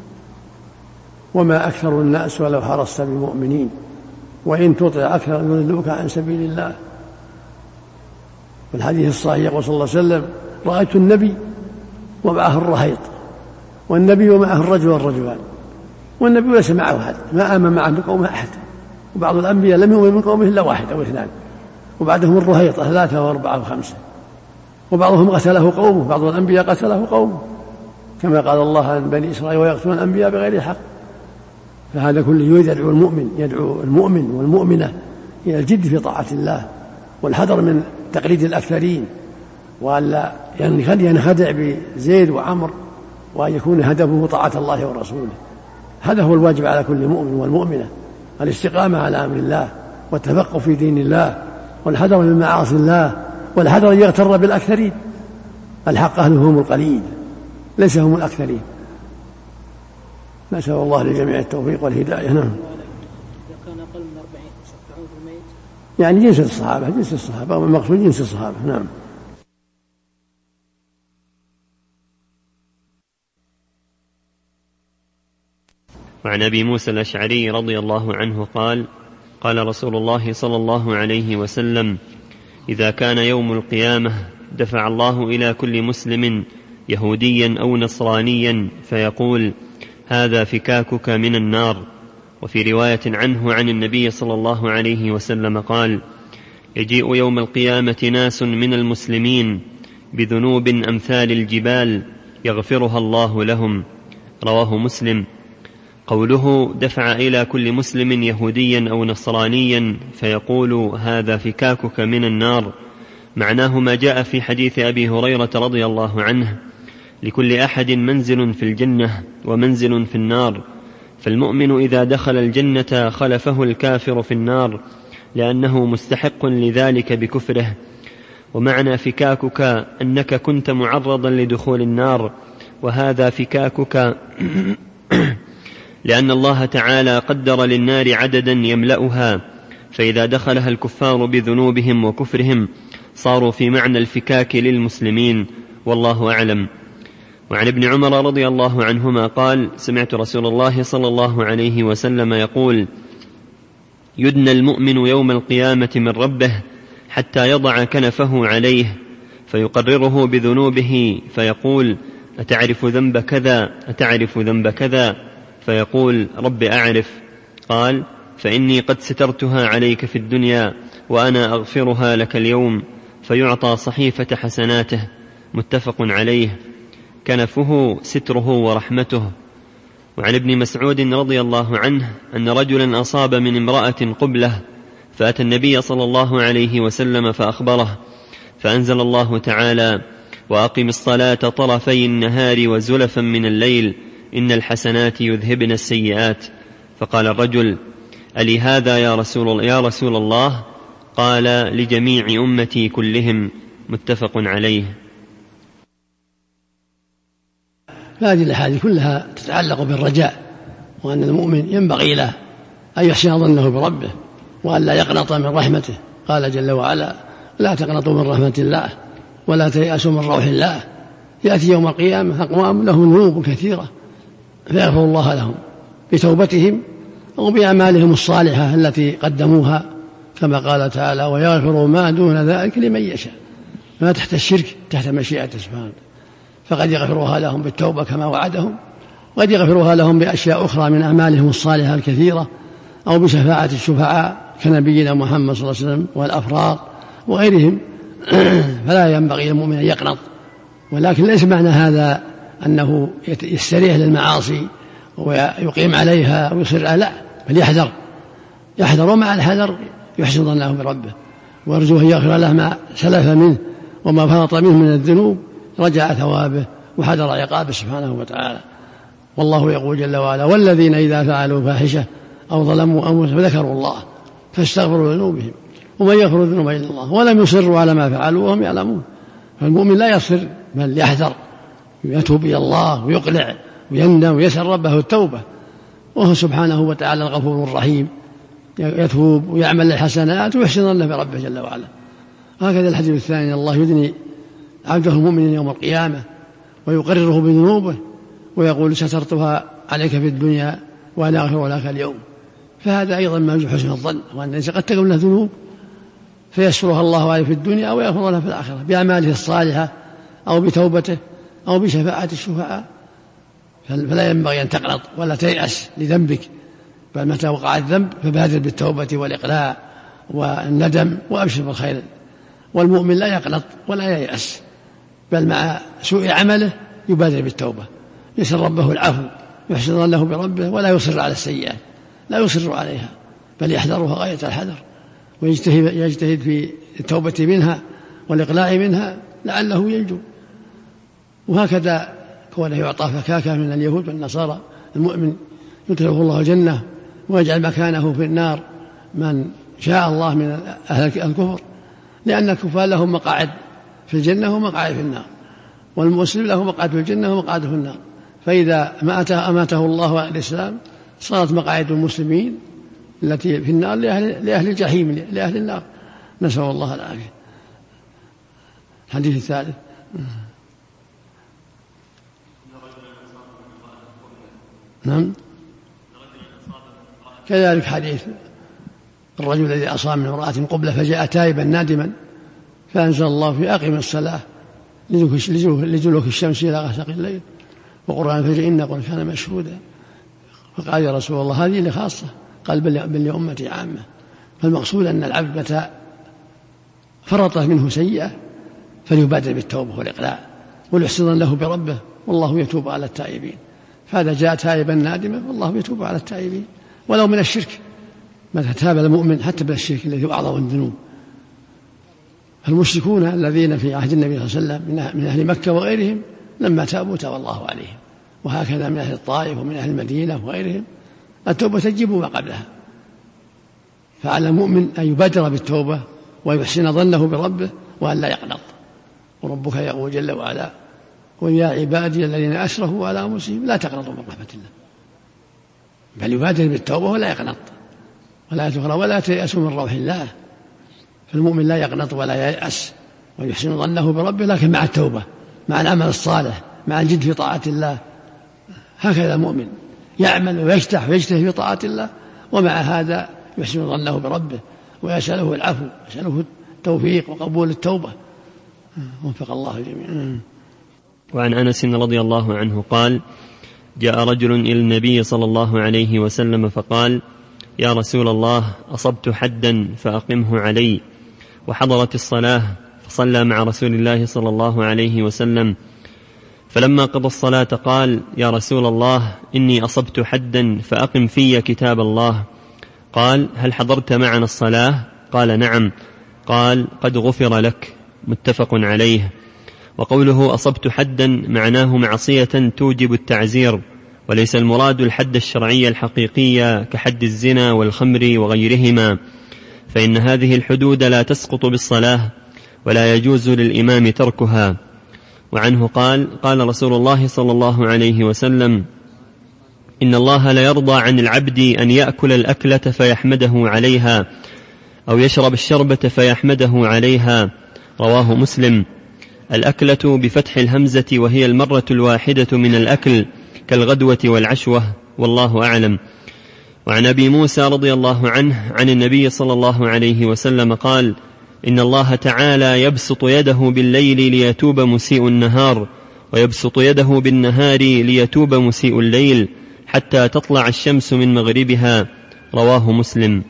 وما أكثر الناس ولو حرصت بمؤمنين وإن تطع أكثر يضلوك عن سبيل الله. والحديث الصحيح يقول صلى الله عليه وسلم: رأيت النبي ومعه الرهيط، والنبي ومعه الرجل والرجلان، والنبي ليس معه أحد، ما آمن معه من قومه أحد، وبعض الأنبياء لم يؤمن من قومه إلا واحد أو اثنان، وبعدهم الرهيطة ثلاثة وأربعة وخمسة، وبعضهم قتله قومه، بعض الأنبياء قتله قومه، كما قال الله عن بني إسرائيل: ويقتلون الأنبياء بغير حق. فهذا كله يدعو المؤمن يدعو المؤمن والمؤمنة إلى الجد في طاعة الله والحذر من تقليد الأكثرين، وألا ينخدع بزيد وعمر وأن يكون هدفه طاعة الله ورسوله. هذا هو الواجب على كل مؤمن والمؤمنة، الاستقامة على أمر الله والتفقه في دين الله والحذر من معاصي الله والحذر أن يغتر بالأكثرين. الحق أهله هم القليل ليس هم الأكثرين. نسأل الله للجميع التوفيق والهداية. نعم. يعني جنس الصحابة جنس الصحابة والمقصود جنس الصحابة. نعم. وعن أبي موسى الأشعري رضي الله عنه قال قال رسول الله صلى الله عليه وسلم: إذا كان يوم القيامة دفع الله إلى كل مسلم يهوديا أو نصرانيا فيقول: هذا فكاكك من النار. وفي رواية عنه عن النبي صلى الله عليه وسلم قال: يجيء يوم القيامة ناس من المسلمين بذنوب أمثال الجبال يغفرها الله لهم. رواه مسلم. قوله دفع إلى كل مسلم يهوديا أو نصرانيا فيقول: هذا فكاكك من النار، معناه ما جاء في حديث أبي هريرة رضي الله عنه: لكل أحد منزل في الجنة ومنزل في النار، فالمؤمن إذا دخل الجنة خلفه الكافر في النار لأنه مستحق لذلك بكفره. ومعنى فكاكك أنك كنت معرضا لدخول النار، وهذا فكاكك لأن الله تعالى قدر للنار عددا يملأها، فإذا دخلها الكفار بذنوبهم وكفرهم صاروا في معنى الفكاك للمسلمين، والله أعلم. وعن ابن عمر رضي الله عنهما قال: سمعت رسول الله صلى الله عليه وسلم يقول: يدنى المؤمن يوم القيامة من ربه حتى يضع كنفه عليه فيقرره بذنوبه فيقول: أتعرف ذنب كذا أتعرف ذنب كذا؟ فيقول: رب أعرف. قال: فإني قد سترتها عليك في الدنيا وأنا أغفرها لك اليوم. فيعطى صحيفة حسناته. متفق عليه. كنفه ستره ورحمته. وعن ابن مسعود رضي الله عنه أن رجلا أصاب من امرأة قبلة فأتى النبي صلى الله عليه وسلم فأخبره، فأنزل الله تعالى: وأقم الصلاة طرفي النهار وزلفا من الليل إن الحسنات يذهبن السيئات. فقال الرجل: ألي هذا يا رسول, يا رسول الله؟ قال: لجميع أمتي كلهم. متفق عليه. هذه الأحاديث كلها تتعلق بالرجاء، وأن المؤمن ينبغي له أن يحسن ظنه بربه وأن لا يقنط من رحمته. قال جل وعلا: لا تقنطوا من رحمة الله ولا تيأسوا من روح الله. يأتي يوم القيامة أقوام لهم ذنوب كثيرة فيغفر الله لهم بتوبتهم أو بأعمالهم الصالحة التي قدموها، كما قال تعالى: ويغفر ما دون ذلك لمن يشاء. ما تحت الشرك تحت مشيئته سبحانه، فقد يغفرها لهم بالتوبة كما وعدهم، وقد يغفرها لهم بأشياء أخرى من أعمالهم الصالحة الكثيرة، أو بشفاعة الشفعاء كنبينا محمد صلى الله عليه وسلم والأفراد وغيرهم. فلا ينبغي للمؤمن أن يقنط، ولكن ليس معنى هذا أنه يستريح للمعاصي ويقيم عليها ويصر عليها، لا، بل يحذر يحذر ومع الحذر يحسن ظنه بربه ويرجو أن يغفر له ما سلف منه وما فرط منه من الذنوب، رجع ثوابه وحذر عقابه سبحانه وتعالى. والله يقول جل وعلا: والذين إذا فعلوا فاحشة أو ظلموا أنفسهم فذكروا الله فاستغفروا لذنوبهم ومن يغفر الذنوب إلا الله ولم يصروا على ما فعلوا وهم يعلمون. فالمؤمن لا يصر بل يحذر، يتوب إلى الله ويقلع ويندم ويسأل ربه التوبة، وهو سبحانه وتعالى الغفور الرحيم، يتوب ويعمل الحسنات ويحسن ظنه بربه جل وعلا. هكذا الحديث الثاني: الله يدني عبده المؤمن يوم القيامة ويقرره بذنوبه ويقول: سترتها عليك في الدنيا وأنا أغفر لك اليوم. فهذا أيضا من حسن الظن، وأن الإنسان قد تكون له ذنوب فيسرها الله عليه في الدنيا أو يغفر له في الآخرة بأعماله الصالحة أو بتوبته أو بشفاعة الشفعاء. فلا ينبغي أن تقنط ولا تيأس لذنبك، بل متى وقع الذنب فبادر بالتوبة والإقلاع والندم وأبشر بالخير. والمؤمن لا يقنط ولا ييأس، بل مع سوء عمله يبادر بالتوبة، يسأل ربه العفو، يحسن ظنه بربه ولا يصر على السيئات، لا يصر عليها بل يحذرها غاية الحذر ويجتهد يجتهد في التوبة منها والإقلاع منها لعله ينجو. وهكذا كونه يعطى فكاكة من اليهود والنصارى. المؤمن يدخله الله الجنة ويجعل مكانه في النار من شاء الله من أهل الكفر، لأن الكفار لهم مقاعد في الجنة ومقاعد في النار، والمسلم له مقعد في الجنة ومقعد في النار. فإذا أماته الله على الإسلام صارت مقاعد المسلمين التي في النار لأهل, لأهل الجحيم لأهل النار، نسأل الله العافية. الحديث الثالث. نعم كذلك حديث الرجل الذي أصاب من امرأة قبلة فجاء تائبا نادما فأنزل الله في أقم الصلاة لدلوك الشمس إلى غسق الليل وقرآن الفجر إن قرآن كان مشهودا. فقال يا رسول الله هذه اللي خاصة؟ قال بل لأمتي عامة. فالمقصود أن العبد متى فرط منه سيئة فليبادر بالتوبة والإقلاع والإحسان له بربه، والله يتوب على التائبين. فهذا جاء تائبا نادما والله يتوب على التائبين ولو من الشرك. متى تاب المؤمن حتى بالشرك الذي هو أعظم الذنوب. المشركون الذين في عهد النبي صلى الله عليه وسلم من أهل مكة وغيرهم لما تابوا تاب الله عليهم، وهكذا من أهل الطائف ومن أهل المدينة وغيرهم التوبة تجب ما قبلها. فعلى المؤمن أن يبادر بالتوبة ويحسن ظنه بربه وأن لا يقنط. وربك يقول جل وعلا ويا عبادي الذين أسرفوا على أنفسهم لا تقنطوا من رحمة الله، بل يبادر بالتوبة ولا يقنط ولا تغرى ولا تيأسوا من روح الله. فالمؤمن لا يقنط ولا ييأس ويحسن ظنه بربه، لكن مع التوبة مع العمل الصالح مع الجد في طاعة الله. هكذا المؤمن يعمل ويجتح ويجتهد في طاعة الله، ومع هذا يحسن ظنه بربه ويسأله العفو ويسأله التوفيق وقبول التوبة. وفق الله جميعا. وعن أنس رضي الله عنه قال جاء رجل إلى النبي صلى الله عليه وسلم فقال يا رسول الله أصبت حدا فأقمه علي، وحضرت الصلاة فصلى مع رسول الله صلى الله عليه وسلم، فلما قضى الصلاة قال يا رسول الله إني أصبت حدا فأقم في كتاب الله. قال هل حضرت معنا الصلاة؟ قال نعم. قال قد غفر لك. متفق عليه. وقوله أصبت حدا معناه معصية توجب التعزير، وليس المراد الحد الشرعي الحقيقي كحد الزنا والخمر وغيرهما، فإن هذه الحدود لا تسقط بالصلاة ولا يجوز للإمام تركها. وعنه قال قال رسول الله صلى الله عليه وسلم إن الله لا يرضى عن العبد أن يأكل الأكلة فيحمده عليها أو يشرب الشربة فيحمده عليها. رواه مسلم. الأكلة بفتح الهمزة وهي المرة الواحدة من الأكل كالغدوة والعشوة، والله أعلم. وعن أبي موسى رضي الله عنه عن النبي صلى الله عليه وسلم قال إن الله تعالى يبسط يده بالليل ليتوب مسيء النهار، ويبسط يده بالنهار ليتوب مسيء الليل حتى تطلع الشمس من مغربها. رواه مسلم.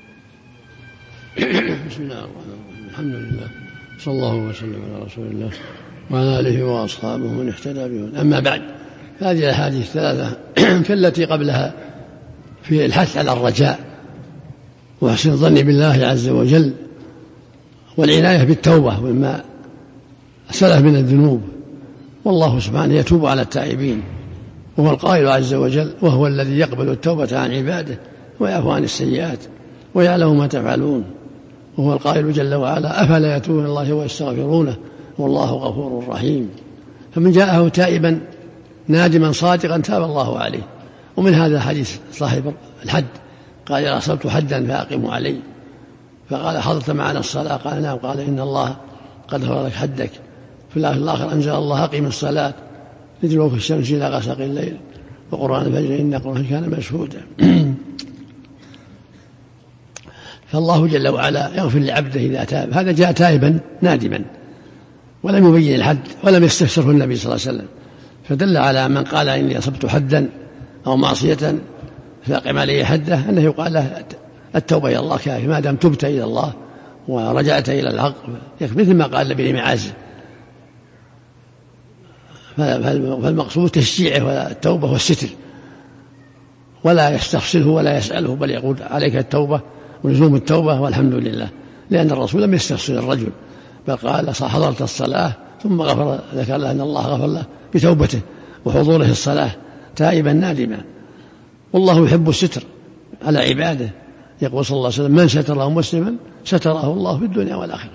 بسم الله الرحمن الرحيم. الحمد لله صلى الله وسلم على رسول الله وعلى آله وأصحابه من اهتدى بهم. أما بعد، هذه الأحاديث الثلاثة كالتي قبلها في الحث على الرجاء وحسن الظن بالله عز وجل والعناية بالتوبة وما سلف من الذنوب، والله سبحانه يتوب على التائبين، وهو القائل عز وجل وهو الذي يقبل التوبة عن عباده ويعفو عن السيئات ويعلم ما تفعلون، وهو القائل جل وعلا أفلا يتوبون الله ويستغفرونه والله غفور رحيم. فمن جاءه تائبا نادما صادقا تاب الله عليه. ومن هذا حديث صاحب الحد قال يا أصبت حدا فأقموا علي، فقال حضرت معنا الصلاة؟ قال نعم. قال إن الله قد غفر لك حدك. في الآخر أنزل الله أقم الصلاة لدلوك الشمس إلى غسق الليل وقرآن الفجر إن قرآن كان مشهودا. فالله جل وعلا يغفر لعبده إذا تاب. هذا جاء تائبا نادما ولم يبين الحد ولم يستفسره النبي صلى الله عليه وسلم، فدل على من قال إني أصبت حدا أو معصية فأقم عليه حده أنه يقال له التوبة إلى الله كافي، ما دام تبت إلى الله ورجعت إلى الحق مثل ما قال لابن معاذ. فالمقصود تشجيعه والتوبة والستر، ولا يستفسره ولا يسأله، بل يقول عليك التوبة ولزوم التوبة والحمد لله، لأن الرسول لم يستفسر الرجل بل قال حضرت الصلاة ثم غفر، ذكر له أن الله غفر له بتوبته وحضوره في الصلاة تائبا نادما. والله يحب الستر على عباده، يقول صلى الله عليه وسلم: من ستره مسلما ستره الله في الدنيا والآخرة.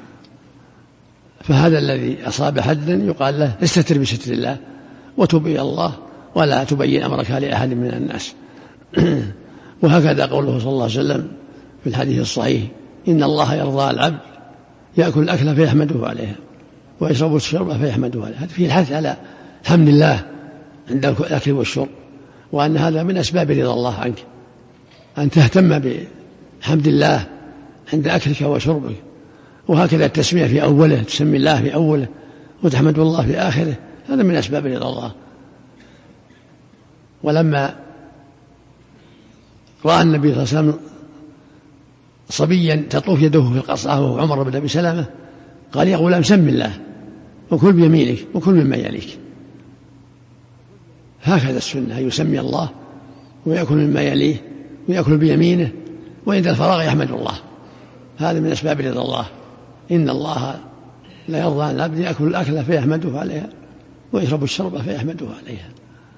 فهذا الذي أصاب حدا يقال له: استتر بستر الله وتب إلى الله ولا تبين أمرك لأحد من الناس. وهكذا قوله صلى الله عليه وسلم في الحديث الصحيح: إن الله يرضى العبد يأكل الأكل فيحمده عليها ويشرب الشرب فيحمده عليها. فيه الحث على حمد الله عند الأكل والشرب، وأن هذا من أسباب رضا الله عنك، أن تهتم بحمد الله عند أكلك وشربك. وهكذا التسمية في أوله، تسمي الله في أوله وتحمد الله في آخره، هذا من أسباب رضا الله. ولما رأى النبي صلى الله عليه وسلم صبيا تطوف يده في القصعة وهو عمر بن أبي سلمة قال: يا غلام سم الله وكل بيمينك وكل مما يليك. هكذا السنة، يسمي الله ويأكل مما يليه ويأكل بيمينه، وعند الفراغ يحمد الله. هذا من أسباب رضا الله. إن الله لا يرضى عن العبد يأكل الأكل فيحمده عليها ويشرب الشرب فيحمده عليها.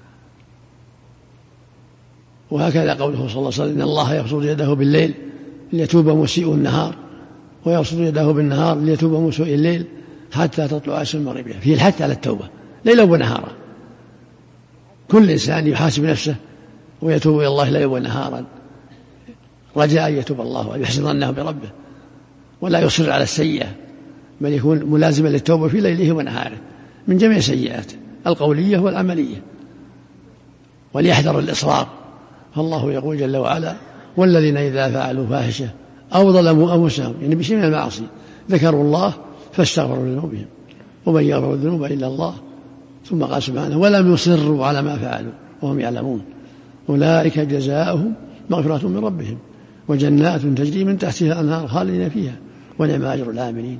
وهكذا قوله صلى الله عليه وسلم: إن الله يبسط يده بالليل ليتوب مسيء النهار ويبسط يده بالنهار ليتوب مسيء الليل حتى تطلع الشمس من مغربها. فيه الحث على التوبة ليلا ونهارا. كل إنسان يحاسب نفسه ويتوب إلى الله ليلا ونهارا رجاء أن يتوب الله ويحسن ظنه بربه، ولا يصر على السيئة، بل يكون ملازما للتوبة في ليله ونهاره من جميع السيئات القولية والعملية، وليحذر الإصرار. فالله يقول جل وعلا: والذين إذا فعلوا فاحشة أو ظلموا أنفسهم، يعني بشيء من المعاصي، ذكروا الله فاستغفروا لذنوبهم ومن يغفر الذنوب إلا الله. ثم قال سبحانه: ولم يصروا على ما فعلوا وهم يعلمون أولئك جزاؤهم مغفرة من ربهم وجنات تجري من تحتها الأنهار خالدين فيها ونعم أجر العاملين.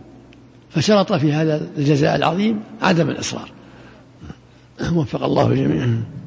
فشرط في هذا الجزاء العظيم عدم الإصرار. وفق الله جميعا.